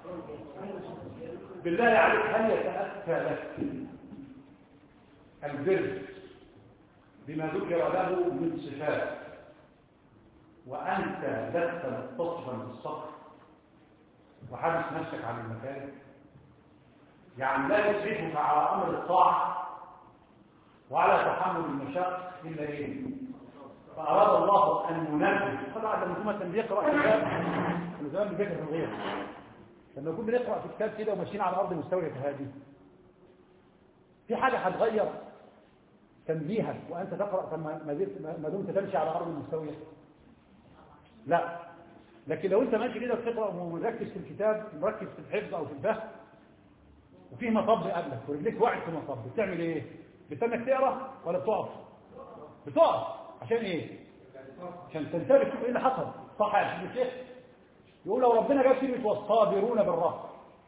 بالله عليك هل يتاتى لك البر بما ذكر له من صفات وانت لست متصفا بالصبر وحابس نفسك عن المكان؟ يعني لا يسعفك على امر الطاعه وعلى تحمل المشاق الا ايه؟ فاراد الله ان ينبه. طبعا لما يكون مثلا بيقرا كتاب من زمان بيذكر في الغير، لما يكون بنقرا في كتاب كده وماشيين على الارض مستويه هذه، في حاجه هتغير تنبيهك وانت تقرا ما دمت تمشي على ارض مستويه؟ لا. لكن لو انت ماشي كده بتقرا ومركز في الكتاب، مركز في الحفظ او في الفهم، وفيه مطب قبلك ورجليك وقعت في مطب، بتعمل ايه؟ بتنك تقرا ولا بتقف؟ بتقف. عشان ايه؟ عشان تنتبه تشوف ايه اللي حصل. صح يا سيدي الشيخ؟ يقول لو ربنا جاب كلمه والصابرون بالرفع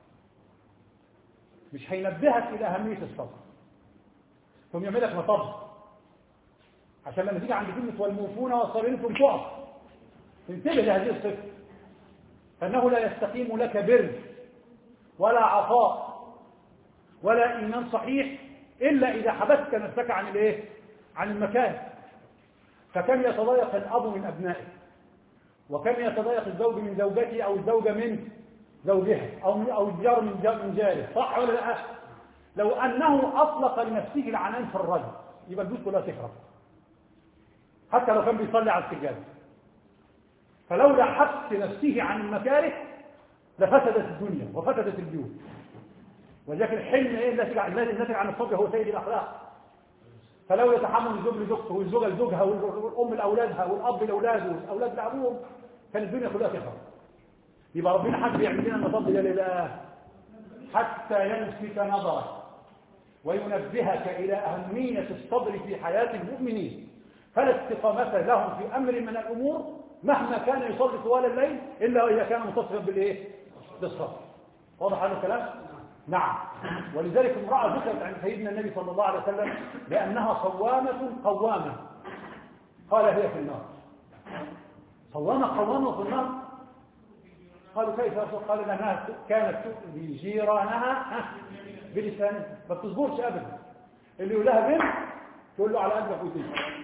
مش هينبهك الى اهميه الصبر، ثم يعمل لك مطب عشان لما تيجي عند كلمه والموفون والصابرين ثم تقف تنتبه لهذه الصفه، فانه لا يستقيم لك بر ولا عطاء ولا ايمان صحيح الا اذا حبست نفسك عن الايه؟ عن المكان. فكم يتضايق الاب من ابنائه، وكم يتضايق الزوج من زوجته او الزوجه من زوجها او او الجار من من جاره. صح ولا لا؟ لو انه اطلق لنفسه العنان في الرجل يبقى البيوت كلها تخرب، حتى لو كان بيصلي على السجاده. فلولا حبس نفسه عن المكاره لفسدت الدنيا وفسدت البيوت. ولكن الحلم ايه الذي الناتج عن الصبر هو سيد الاخلاق. فلو يتحمل الزوج لزوجته والزوجه لزوجها والام لاولادها والاب لاولاده والاولاد لابوهم كان الدنيا كلها تخرب. يبقى ربنا حب يعمل لنا المطب ده لله حتى يلفت نظرك وينبهك الى اهميه الصبر في حياه المؤمنين، فلا استقامه لهم في امر من الامور مهما كان يصلي طوال الليل الا اذا كان متصفا بالايه؟ بالصبر. واضح هذا الكلام؟ نعم. ولذلك امرأة ذكرت عن سيدنا النبي صلى الله عليه وسلم لأنها صوامة قوامة، قال هي في النار. صوامة قوامة في النار؟ قالوا كيف؟ قال لأنها كانت تؤذي جيرانها بلسانها، ما بتصبرش أبدا. اللي يقول لها بنت تقول له على قلبك وتيجي،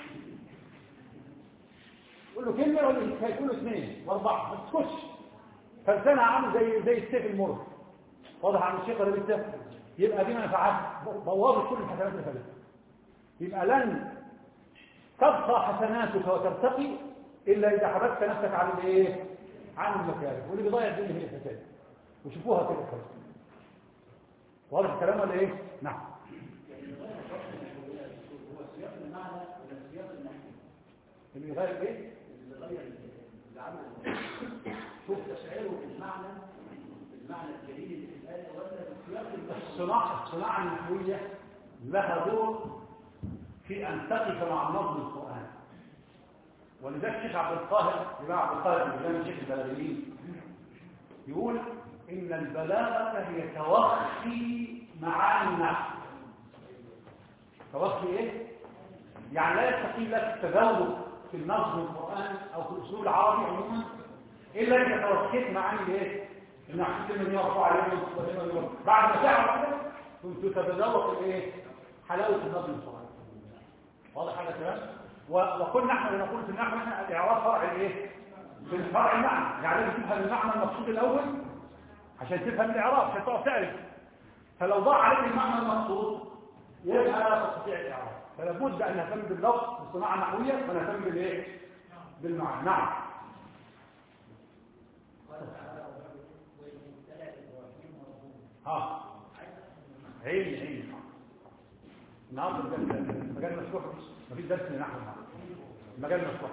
تقول له كلمة ولا يقول له اثنين واربعة، ما تسكتش. فلسانها عامل زي زي السيف المر. واضح عن الشيخ ولا لسه؟ يبقى دي منفعات بوظت كل الحسنات اللي فاتت. يبقى لن تبقى حسناتك وترتقي الا اذا حبست نفسك عن الايه؟ عن المكاره. واللي بيضيع الدنيا هي الفساد، وشوفوها كده خالص. واضح الكلام ولا ايه؟ نعم. هو سياق المعنى ولا سياق النحو؟ اللي يغير ايه؟ اللي غير العمل. شوف تشعيره المعنى المعنى الجديد اللي في الآية ولا سياق الصناعة الصناعة النحوية لها دور في أن تقف مع نظم القرآن. ولذلك الشيخ عبد القاهر جماعة عبد القاهر بن جامع الشيخ البلاغيين يقول إن البلاغة هي توخي معاني النحو. توقف ايه؟ يعني لا يستقيم لك التذوق في النظم القرآن او في الاسلوب العربي عموما الا اذا توقفت معاني الايه؟ النحو اللي مرفوع عليه بعد ما تعرف كده كنت تتذوق الايه؟ حلاوه النظم القرآني. واضح هذا الكلام؟ وقلنا احنا نقول في النحو احنا الاعراب فرع الايه؟ في فرع المعنى، يعني لازم تفهم المعنى المقصود الاول عشان تفهم الاعراب عشان تعرف تعرف. فلو ضاع عليك المعنى المقصود يبقى لا تستطيع الاعراب. فلا بد ان نهتم باللفظ بالصناعه النحويه ونهتم بالايه؟ بالمعنى. نعم. ها عيني عيني النهارده المجال مفتوح، مفيش درس لنحو النهارده، المجال مفتوح.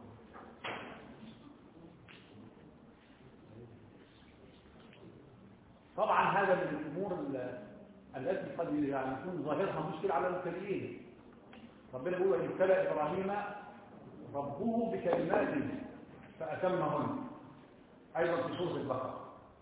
طبعا هذا من الامور التي قد يعني يكون ظاهرها مشكله على المبتدئين. ربنا بيقول ان ابتلى ابراهيم ربه بكلمات فاتمهن، ايضا في سوره البقره.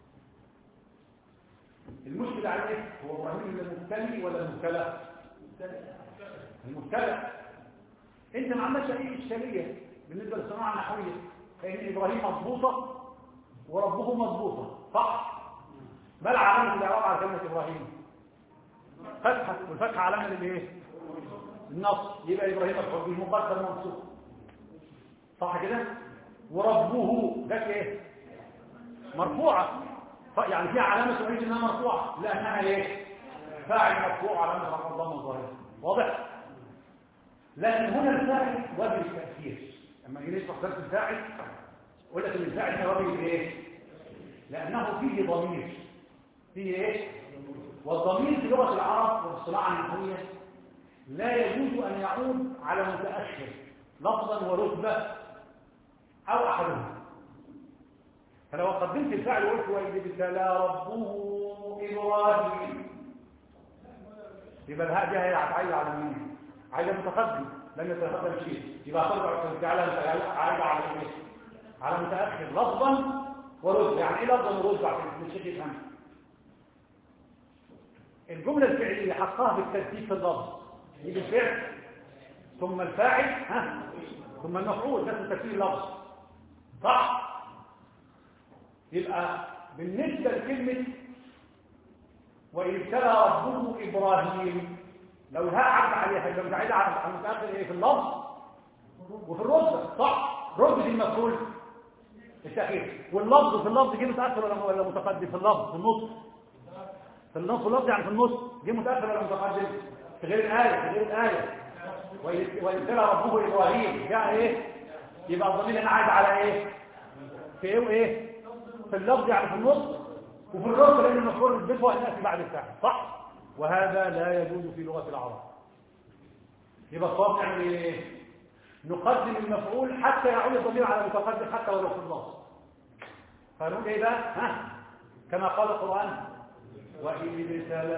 المشكله عليه هو ابراهيم المبتلي ولا المبتلى؟ المبتلى. انت ما عندكش اي اشكاليه بالنسبه للصناعه النحويه، فان ابراهيم مضبوطه وربه مضبوطه، صح؟ ما العلامه الاعراب على كلمه ابراهيم؟ فتحه، والفتحه علامه للايه؟ النصب. يبقى ابراهيم مفعول به مقدم منصوب، صح كده؟ وربه ده ايه؟ مرفوعه، يعني فيها علامه تؤكد انها مرفوعه لانها ايه؟ فاعل مرفوع علامه رفع الضمه الظاهره. واضح؟ لكن هنا الفاعل وجه التاثير. لما يجي نشرح درس الفاعل يقول لك ان الفاعل ده وجه ايه؟ لانه فيه ضمير. فيه ايه؟ والضمير في لغه العرب والصناعه النحويه لا يجوز ان يعود على متاخر لفظا ورتبه او احدهما. فلو قدمت الفعل وقلت واذ ابتلى ربه ابراهيم، يبقى الهاء دي هتعيد على مين؟ عايزه متقدم، لن يتقدم شيء، يبقى ترجع تجعلها عايده على ايه؟ على متاخر لفظا ورتبه. يعني ايه لفظا ورتبه عشان الشيخ يفهم؟ الجمله الفعليه حقها بالترتيب في اللفظ، يجي الفعل ثم الفاعل ها ثم المفعول، ده ترتيب اللفظ، صح؟ يبقى بالنسبه لكلمه وإذ ابتلى ربه ابراهيم، لو الهاء عدى عليها يبقى متعيده على المتاخر ايه؟ في اللفظ وفي الرتبه، صح؟ رتبه المفعول التاخير، واللفظ في اللفظ جه متاخر ولا ولا متقدم؟ في اللفظ، في النص، في النص، في اللفظ يعني في النص، جه متاخر ولا متقدم؟ في غير الايه، في غير الايه. وإذ ابتلى ربه ابراهيم جاء ايه؟ يبقى الضمير هنا عايد على ايه؟ في ايه وايه؟ في اللفظ يعني في النص وفي الرتبه، لان المفعول بالفعل ياتي بعد الفاعل، صح؟ وهذا لا يجوز في لغه العرب. يبقى الصواب نعمل ايه؟ نقدم المفعول حتى يعود الضمير على المتقدم حتى ولو في اللفظ. فنقول ايه بقى؟ ها كما قال القران وإذ ابتلى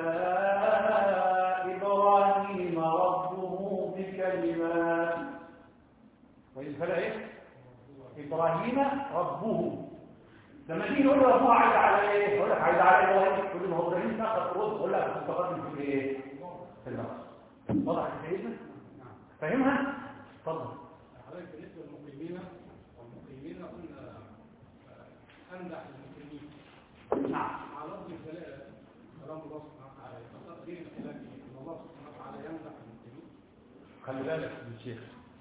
إبراهيم ربه بكلمات. وإذ ابتلى إيه؟ إبراهيم ربه. لما تيجي نقول ربه عايز على إيه؟ يقول لك عايز على إبراهيم، تقول له هو إبراهيم تاخذ الرد، يقول لك متقدم في إيه؟ في اللفظ. واضح يا سيدنا؟ فاهمها؟ اتفضل. حضرتك بالنسبة للمقيمين والمقيمين قلنا أمدح المقيمين. نعم. على لفظ الجلالة كلام الله سبحانه وتعالى، فتقدير الخلاف ان الله سبحانه وتعالى يمدح المسلمين. خلي بالك يا شيخ،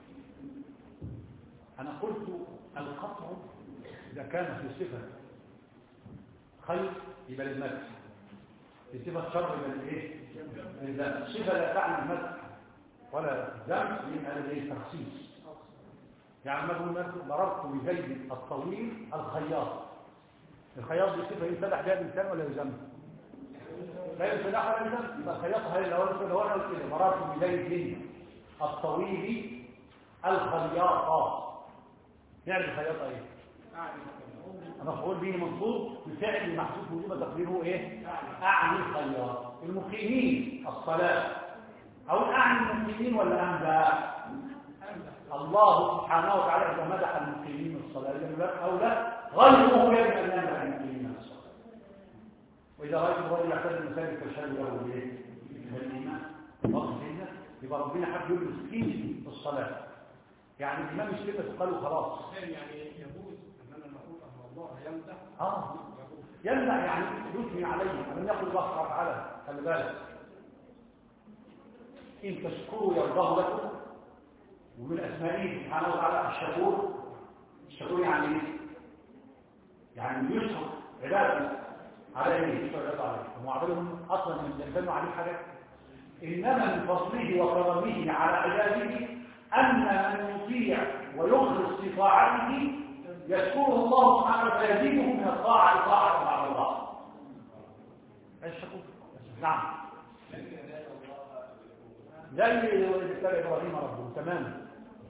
انا قلت القطع اذا كان في صفه خير يبقى للمدح، في صفه شر يبقى للايه؟ للذم. الصفه لا تعني المدح ولا الذم، يبقى للتخصيص. يعني مثلا مررت بزيد الطويل الخياط، الخياط دي صفه يمتدح بها الانسان ولا يذم؟ لا يمتدح ولا يذم. يبقى الخياط هي لو لو انا قلت كده مررت بزيد الطويل الخياط، يعني الخياطه ايه؟ مفعول به منصوب بفعل محذوف وجوب تقديره ايه؟ اعني الخياط. المقيمين الصلاه، او اعني المقيمين ولا امدح؟ الله سبحانه وتعالى اذا مدح المقيمين الصلاه يبقى اولى غيره يجب ان يمدح المقيمين الصلاه. واذا رايت الرجل يعتد المساجد فاشهدوا له بايه؟ يبقى ربنا حب يبرز قيمة الصلاة. يعني الإمام مش كلمة قالوا خلاص. يعني يجوز أننا نقول أن الله يمدح آه يمدح يعني يثني عليه. ألم يقل الله سبحانه وتعالى خلي بالك إن تشكروا يرضاه لكم، ومن أسمائه سبحانه وتعالى الشكور. الشكور يعني إيه؟ يعني يشكر عباده على إيه؟ يشكر عباده عليه. هم عبادهم أصلا من ينبنوا عليه حاجات. إنما من فضله وكرمه على عباده أن من يطيع ويخلص في طاعته يشكره الله سبحانه ويزيده من الطاعة طاعة مع الله. الشكور نعم زي ذكر إبراهيم ربه تماما.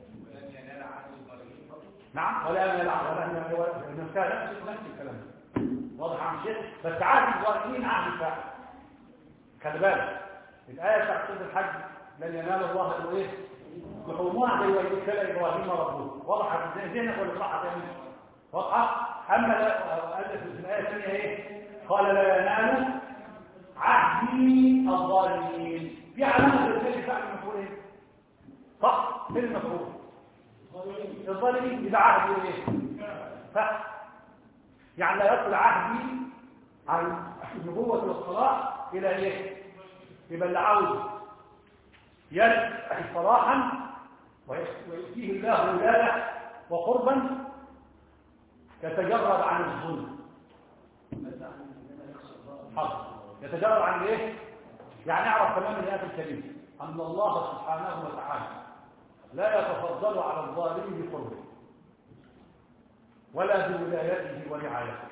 نعم ولا ينال ولا ينال نفسها نفس الكلام واضح عن شيء. بس عهد الظالمين عهد الفاعل. خلي بالك الآية بتاعت سورة الحج لن ينال الله إلا إيه؟ لحومها زي ويذكر إبراهيم ربه. واضحة في ذهنك ولا صح تاني؟ واضحة. أما ألف في الآية الثانية إيه؟ قال لا ينال عهدي الظالمين. في علامة الفعل فعل المفعول إيه؟ صح؟ فين المفعول؟ الظالمين إذا عهدي إيه؟ ف يعني لا يصل عهدي عن النبوة والصلاة إلى إيه؟ يبقى اللي عاوز يرد صلاحا ويؤتيه الله ولاده وقربا يتجرد عن الظلم. حظ يتجرد عن ايه؟ يعني اعرف تماما الآية الكريمة أن الله سبحانه وتعالى لا يتفضل على الظالم بقربه ولا بولايته ورعايته.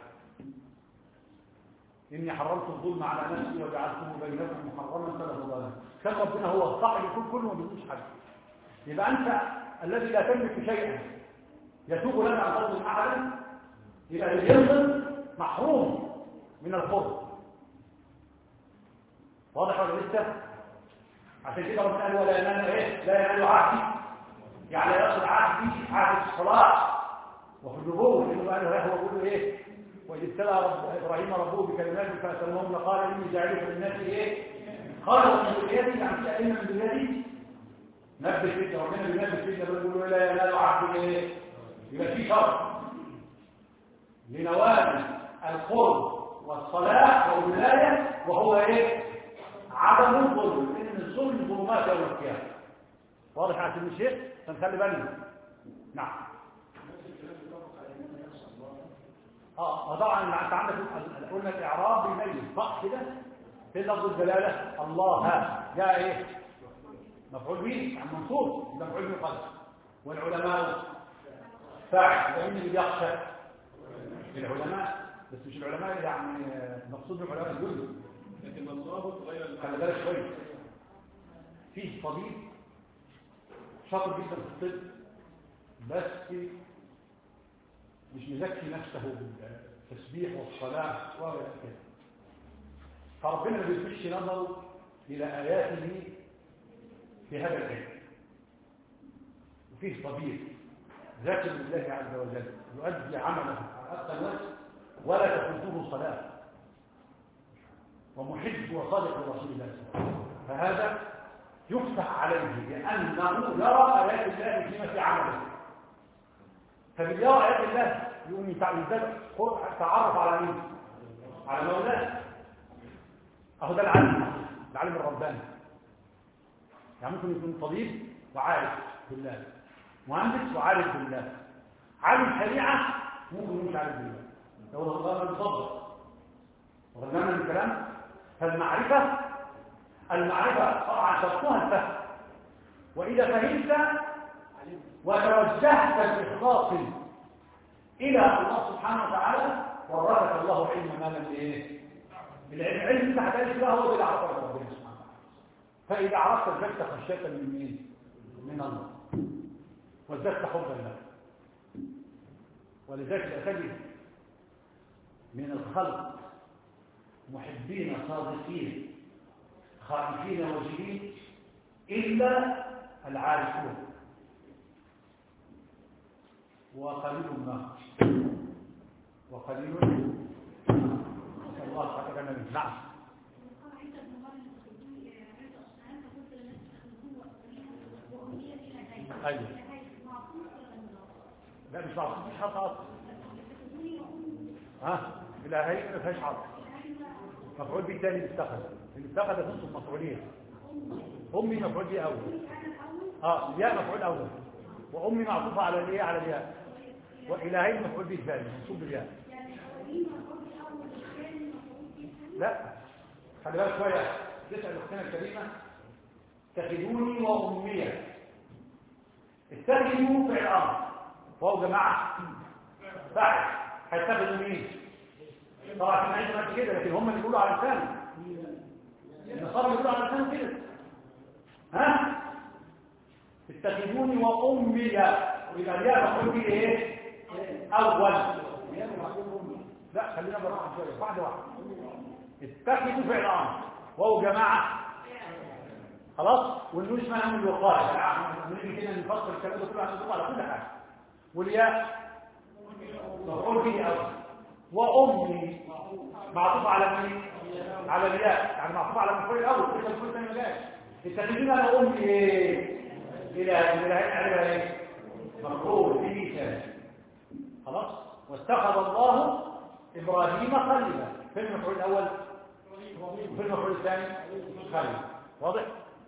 إني حرمت الظلم على نفسي وجعلته بينكم محرما فلا تظلموا. كان ربنا هو الصاحب يكون كله ما بيقولش حاجه. يبقى أنت الذي لا تملك شيئا يتوب لك عن ظلم أحدا، يبقى اللي يظلم محروم من القرب. واضح ولا لسه؟ عشان كده ربنا قال ولا ينال ايه؟ لا ينال عهدي، يعني لا يصل عهدي عهد الصلاة وفي النبوة. لأنه قال له هو بيقول ايه؟ وإذ ابتلى رب إبراهيم ربه بكلمات فأتمهم لقال إني جاعلك للناس إيه؟ قال ومن ذريتي يعني في أئمة من ذريتي نبه كده. ربنا بينبه كده بيقول له لا ينال عهد إيه؟ يبقى في شرط لنوال القرب والصلاة والولاية وهو إيه؟ عدم الظلم. لأن الظلم ظلمات يوم القيامة. واضح يا سيدي الشيخ؟ فنخلي بالنا. نعم. اه طبعا انت عندك قلنا الاعراب بيميز صح كده في لفظ الدلاله. الله جاء ايه؟ مفعول به عن منصوب ده مفعول به قلب. والعلماء فاعل. ومين اللي بيخشى؟ العلماء. بس مش العلماء يعني مقصود بالعلماء الجزء لكن الله غير. خلي بالك شويه فيه طبيب شاطر جدا في الطب بس مش مزكي نفسه بالتسبيح والصلاة وغير كده. فربنا ما بيلفتش نظره إلى آياته في هذا العلم. وفيه طبيب ذاكر لله عز وجل يؤدي عمله على أقل وجه ولا تفوته صلاة ومحب وصادق لرسول الله صلى الله عليه وسلم. فهذا يفتح عليه لأنه يرى آيات الله فيما في عمله. فباليرى آيات الله يقوم يتعلم تعرف على مين؟ على مولاه. اهو ده العلم العلم الرباني. يعني ممكن يكون طبيب وعارف بالله، مهندس وعارف بالله، عالم شريعه ممكن مش عارف بالله. لو الله بيصدق وغنانا من الكلام. فالمعرفه المعرفه طبعا شرطها الفهم. واذا فهمت وتوجهت باخلاص الى الله سبحانه وتعالى ورثك الله علم ما لم ايه؟ العلم انت هتعيش له هو اللي عرفك ربنا سبحانه وتعالى. فاذا عرفت ازددت خشيه من مين؟ من الله وازددت حبا له. ولذلك لا تجد من الخلق محبين صادقين خائفين وجلين الا العارفون وقليل ما وقليل نسأل الله حتى كان منه. نعم. ايوه لا مش معطوف مش حرف اصلا ها الهي ما فيهاش حرف مفعول به ثاني مستخدم المستخدم ده نص المفعوليه امي مفعول به اول اه الياء مفعول اول وامي معطوفه على الايه على الياء والهي مفعول به ثاني منصوب بالياء لا خلي بالك شويه تسال اختنا الكريمه اتخذوني وامي اتخذوا فعل امر وهو جماعه فاعل هيتخذوا مين طبعا احنا عندنا كده لكن هم اللي بيقولوا على لسانه النصارى بيقولوا على لسانه كده ها اتخذوني وامي ويبقى الياء مفعول به ايه اول لا خلينا بالراحه شويه واحده واحده اتخذوا فعل امر وهو جماعه خلاص والنون اسمها نون الوقايه بنيجي كده نفصل الكلام ده كله هنطبق على كل حاجه والياء مفعول به اول وامي معطوف على مين على الياء يعني معطوف على المفعول الاول لسه المفعول الثاني ما جاش التخذين على امي ايه الى الى عليها ايه مفعول به ثاني خلاص واتخذ الله ابراهيم خليلا في المفعول الاول وفي المفعول الثاني خليلا واضح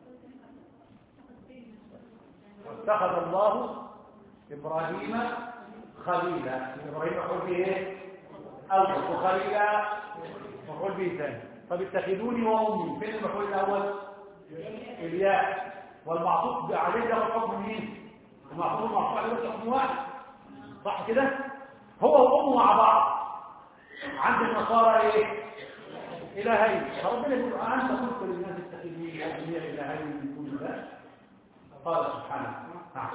واتخذ الله ابراهيم خليلا ابراهيم مفعول به ايه اول وخليلا مفعول به ثاني طب اتخذوني وامي فين المفعول الاول الياء والمعطوف عليه ده حكم مين المعطوف المعطوف عليه ده حكم واحد صح كده هو وامه مع بعض عند النصارى ايه الهين فربنا يقول انت قلت للناس اتخذوني وامي الهين من دون الله قال سبحانه نعم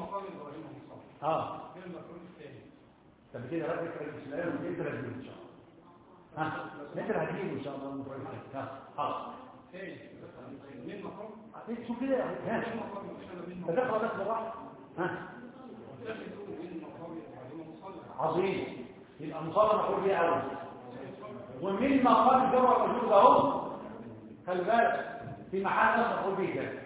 اه طب كده رأيك الإسلام انت هتجيبه ان شاء الله ها انت هتجيبه ان شاء الله المفروض ها خلاص ايه شوف كده ها تذكر بس بالراحه ها عظيم يبقى مصاب مفعول به اول ومن مقام جر الوجود اهو خلي بالك في محل مفعول به ثاني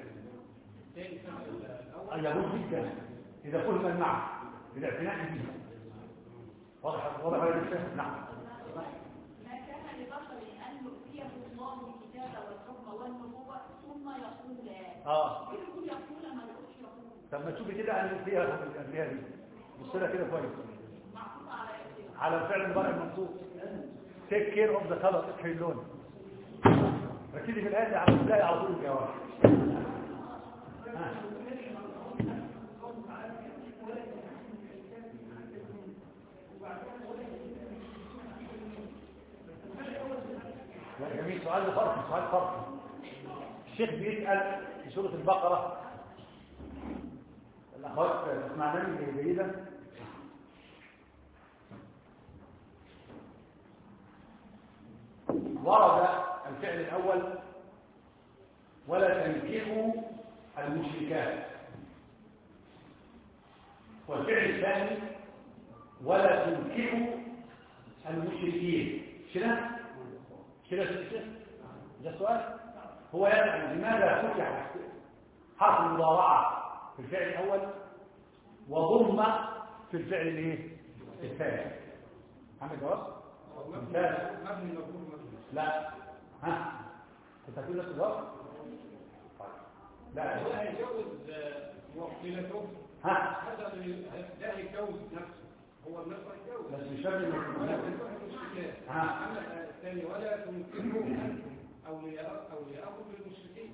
يجوز جدا اذا فهم المعنى بالاعتناء به واضح واضح ولا لسه نعم ما كان لبشر ان يؤتيه الله الكتاب والحكم والنبوه ثم يقول لا اه يقول يقول ما يقولش يقول طب ما تشوفي كده ان فيها فيها دي بص لها كده كويس معطوف على ايه على الفعل المضارع المنصوب تيك كير اوف ذا كلر اصحي اللون ركزي في الايه على تلاقي على طول الجواب لا جميل سؤال فرق سؤال فرق الشيخ بيسأل في سورة البقرة الأخوات تسمعناني جيدا ورد الفعل الأول ولا تنكحوا المشركات والفعل الثاني ولا تنكحوا المشركين شنو كده كده ده السؤال هو يعني لماذا فتح حرف المضارعه في الفعل الاول وضم في الفعل الايه الثاني عندك جواب مبني مفعول مبني لا ها انت هتقول نفس الجواب لا هو هيجوز وقيلته ها هذا ده يجوز نفسه هو النفس يجوز بس مش فاهم ولا المفهوم. تنكحوا المشركين ها. اما الثاني ولا تنكحوا انتم اولياء اولياءكم للمشركين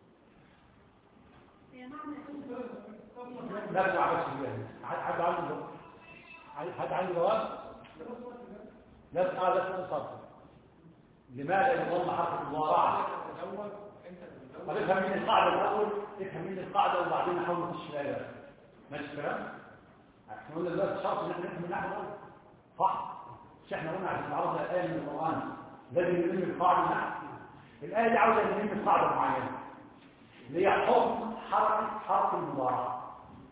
هي معنى لا ما عرفش يعني حد عنده جواب حد عنده جواب لا لا لا صرف لماذا يضم حرف المضارعه الاول انت طب افهم من القاعده الاول افهم من القاعده وبعدين نحاول نخش في الايه ماشي الكلام احنا قلنا دلوقتي شرط ان احنا نفهم النحو الاول صح مش احنا قلنا عشان نعرض الايه من القران لازم نلم القاعده النحو الايه دي عاوزه نلم قاعده معينه اللي هي حكم حركه حرف المضارعه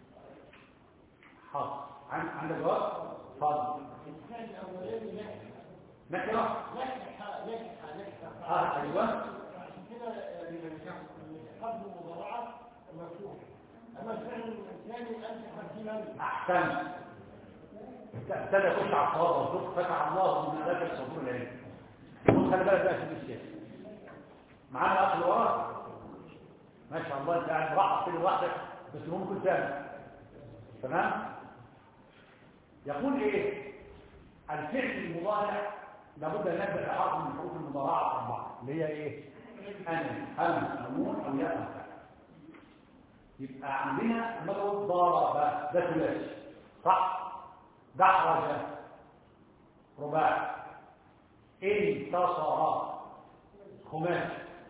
حاضر عندك جواب اتفضل الثاني الاولاني نكره نكره نكره نكره نكره اه ايوه عشان كده قبل المضارعه مفتوح أما الفعل الثاني أنت حكيما. أحسن. ابتدى يخش على الصواب والصدق، فتح الله من آلاف الصدور العلم. خد خلي بالك بقى في الشيخ. معانا أخ وراك. ما شاء الله أنت قاعد راحة كل واحدة بس هو ممكن ثاني. تمام؟ يقول إيه؟ الفعل المضارع لابد أن نبدأ بحرف من حروف المضارعة أربعة اللي هي إيه؟ أنا، أنا، نون أو ياء. يبقى عندنا مثل ضرب ده ثلاثي صح؟ دحرج رباعي انتصر خماسي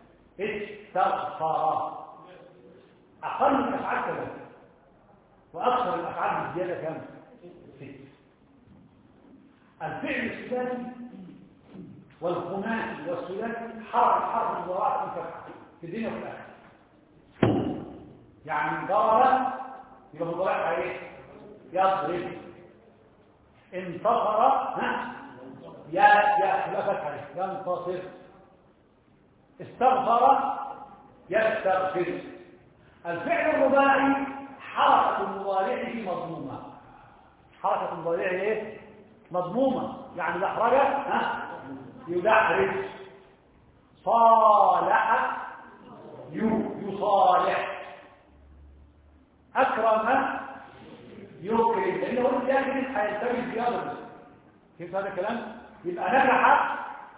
استغفر. أقل الأفعال ثلاثة وأكثر الأفعال بالزيادة كم؟ ست. الفعل الثلاثي والخماسي والثلاثي حرف حرف المضارعة منفتحة في الدنيا وفي الآخرة. يعني ضرب يبقى مضارعها ايه؟ يضرب. انتصر ها يا يا يبقى فتحه ينتصر. استغفر يستغفر. الفعل الرباعي حركة مضارعه مضمومة. حركة مضارعه ايه؟ مضمومة، يعني دحرجة ها يدحرج. صالح يصالح. أكرم يكرم، لأنه هو الجاهل هيلتمس بيضرب. كيف هذا الكلام؟ يبقى نجح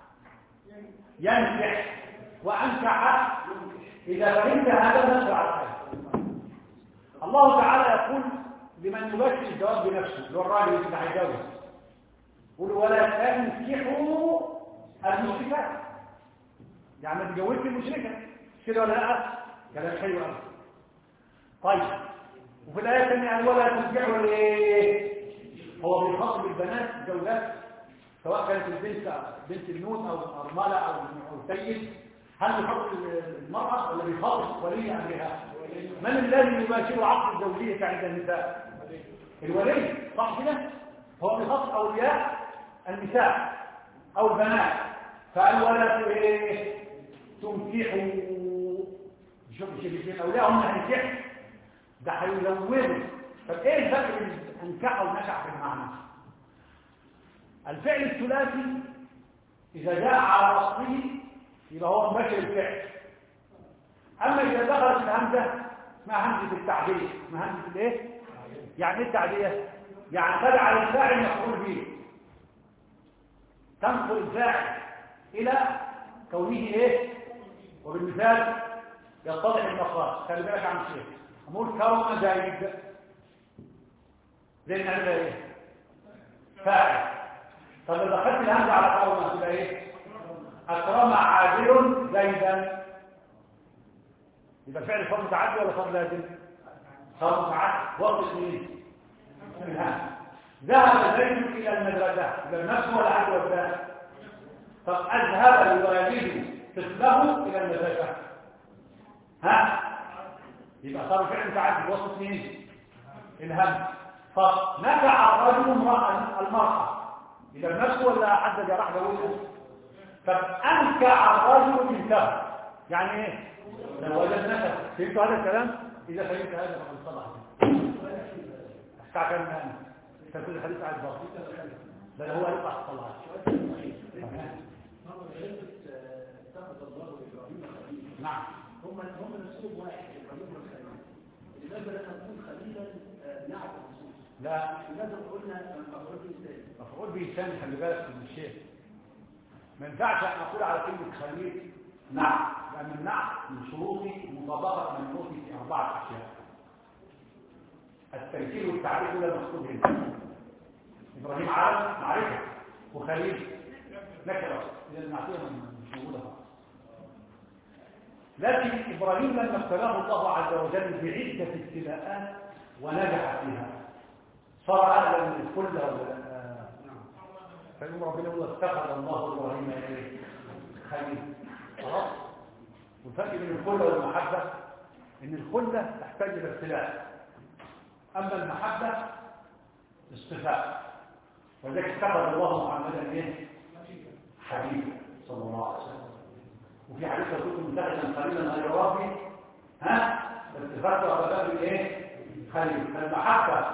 ينجح وأنجح. إذا فهمت هذا نشر على الحياة. الله تعالى يقول لمن يبشر الجواب بنفسه اللي هو الراجل اللي هيجاوب، يقول ولا تنكحوا المشركات، يعني ما تجوزش المشركة كده ولا لا؟ كلام حلو قوي. طيب وفي الآية الثانية قال ولا تنكحوا الايه؟ هو بيخاطب البنات الزوجات سواء كانت البنت بنت النون او ارمله او او سيد. هل بيخاطب المرأة ولا بيخاطب ولي امرها؟ من الذي يباشر عقد الزوجية عند النساء؟ الولي صح كده؟ هو بيخاطب اولياء النساء او البنات. فقال ولا ايه؟ تنكحوا. شوف شوف اولياء هم هينكحوا ده هيلونوا. طب ايه الفرق بين انكح ونكح في المعنى؟ الفعل الثلاثي اذا جاء على اصله يبقى هو مباشر الفعل. اما اذا دخلت الهمزه اسمها همزه التعديه. اسمها همزه الايه؟ يعني ايه التعديه؟ يعني تجعل الفاعل مفعول به، تنقل الفاعل الى كونه ايه؟ وبالمثال يتضح المقال. خلي بالك عن شيء أقول كرم زيد زي نعملها ايه؟ فاعل. طب لو دخلت الهمزه على كرم تبقى ايه؟ اكرم عادل زيدا. يبقى فعل صار متعدي ولا صار لازم؟ صار متعدي. وقت مين؟ الهمزه. ذهب زيد الى المدرسه يبقى نفسه ولا عدل ولا؟ طب اذهب الوالد طفله الى المدرسه ها؟ يبقى صار فعل متعدي وسط مين؟ الهم. طب نكع الرجل امرأة المرأة يبقى نفسه ولا حد جرح جوزه؟ طب انكع الرجل بنته يعني ايه؟ لو وجد نكع. فهمتوا هذا الكلام؟ اذا فهمت هذا فقد صلح. استعكل من تنفيذ الحديث على الباطل بل هو يقع الصلاة. نعم هم هم نفسهم واحد ابراهيم والخليل. لماذا لا نكون خليلا نعرف النصوص؟ لا لماذا قلنا مفعول به ثاني؟ مفعول به ثاني. خلي بالك من الشيء ما ينفعش ان اقول على كلمه خليل نعم، لان النعم من شروط مطابقه منعوت في اربعه اشياء. التمثيل والتعريف ولا مقصود هنا. ابراهيم عالم معرفه وخليل نكره اذا المعصيه مش موجوده خالص. لكن إبراهيم لما ابتلاه الله عز وجل بعدة ابتلاءات ونجح فيها صار أهلا من الكل فإن ربنا يقول اتخذ الله إبراهيم خليل. خلاص. والفرق بين الخلة والمحبة إن الخلة تحتاج إلى ابتلاء، أما المحبة اصطفاء. ولذلك اتخذ الله محمدا إيه؟ حبيبا صلى الله عليه وسلم. وفي حديث يقول متخذا خليلا غير ربي ها اتفاق على باب الايه؟ خليل. المحبة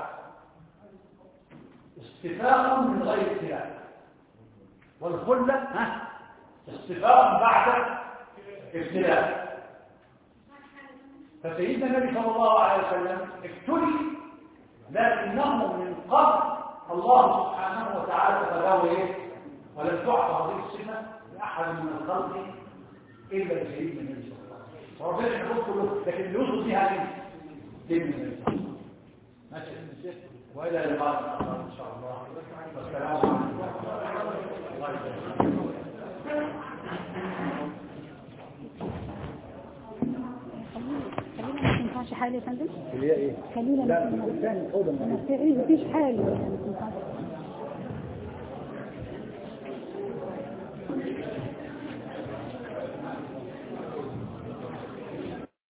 استفاق من غير ابتلاء، والخلة ها استفاق بعد ابتلاء. فسيدنا النبي صلى الله عليه وسلم ابتلي، لكنه من قبل الله سبحانه وتعالى تباوى ايه؟ ولم تعطى هذه الصفة لأحد من الخلق إلا لسيدنا النبي صلى الله عليه وسلم. وربنا يحبه كله، لكن اللي يوصل بها مين؟ سيدنا النبي صلى الله عليه وسلم. ماشي يا سيدنا الشيخ، وإلى لقاء آخر إن شاء الله. والسلام عليكم ورحمة الله وبركاته. خلينا ما تنفعش حالي يا فندم. اللي هي ايه؟ خلينا لا الثاني اوضه ما فيش حالي يعني ما تنفعش.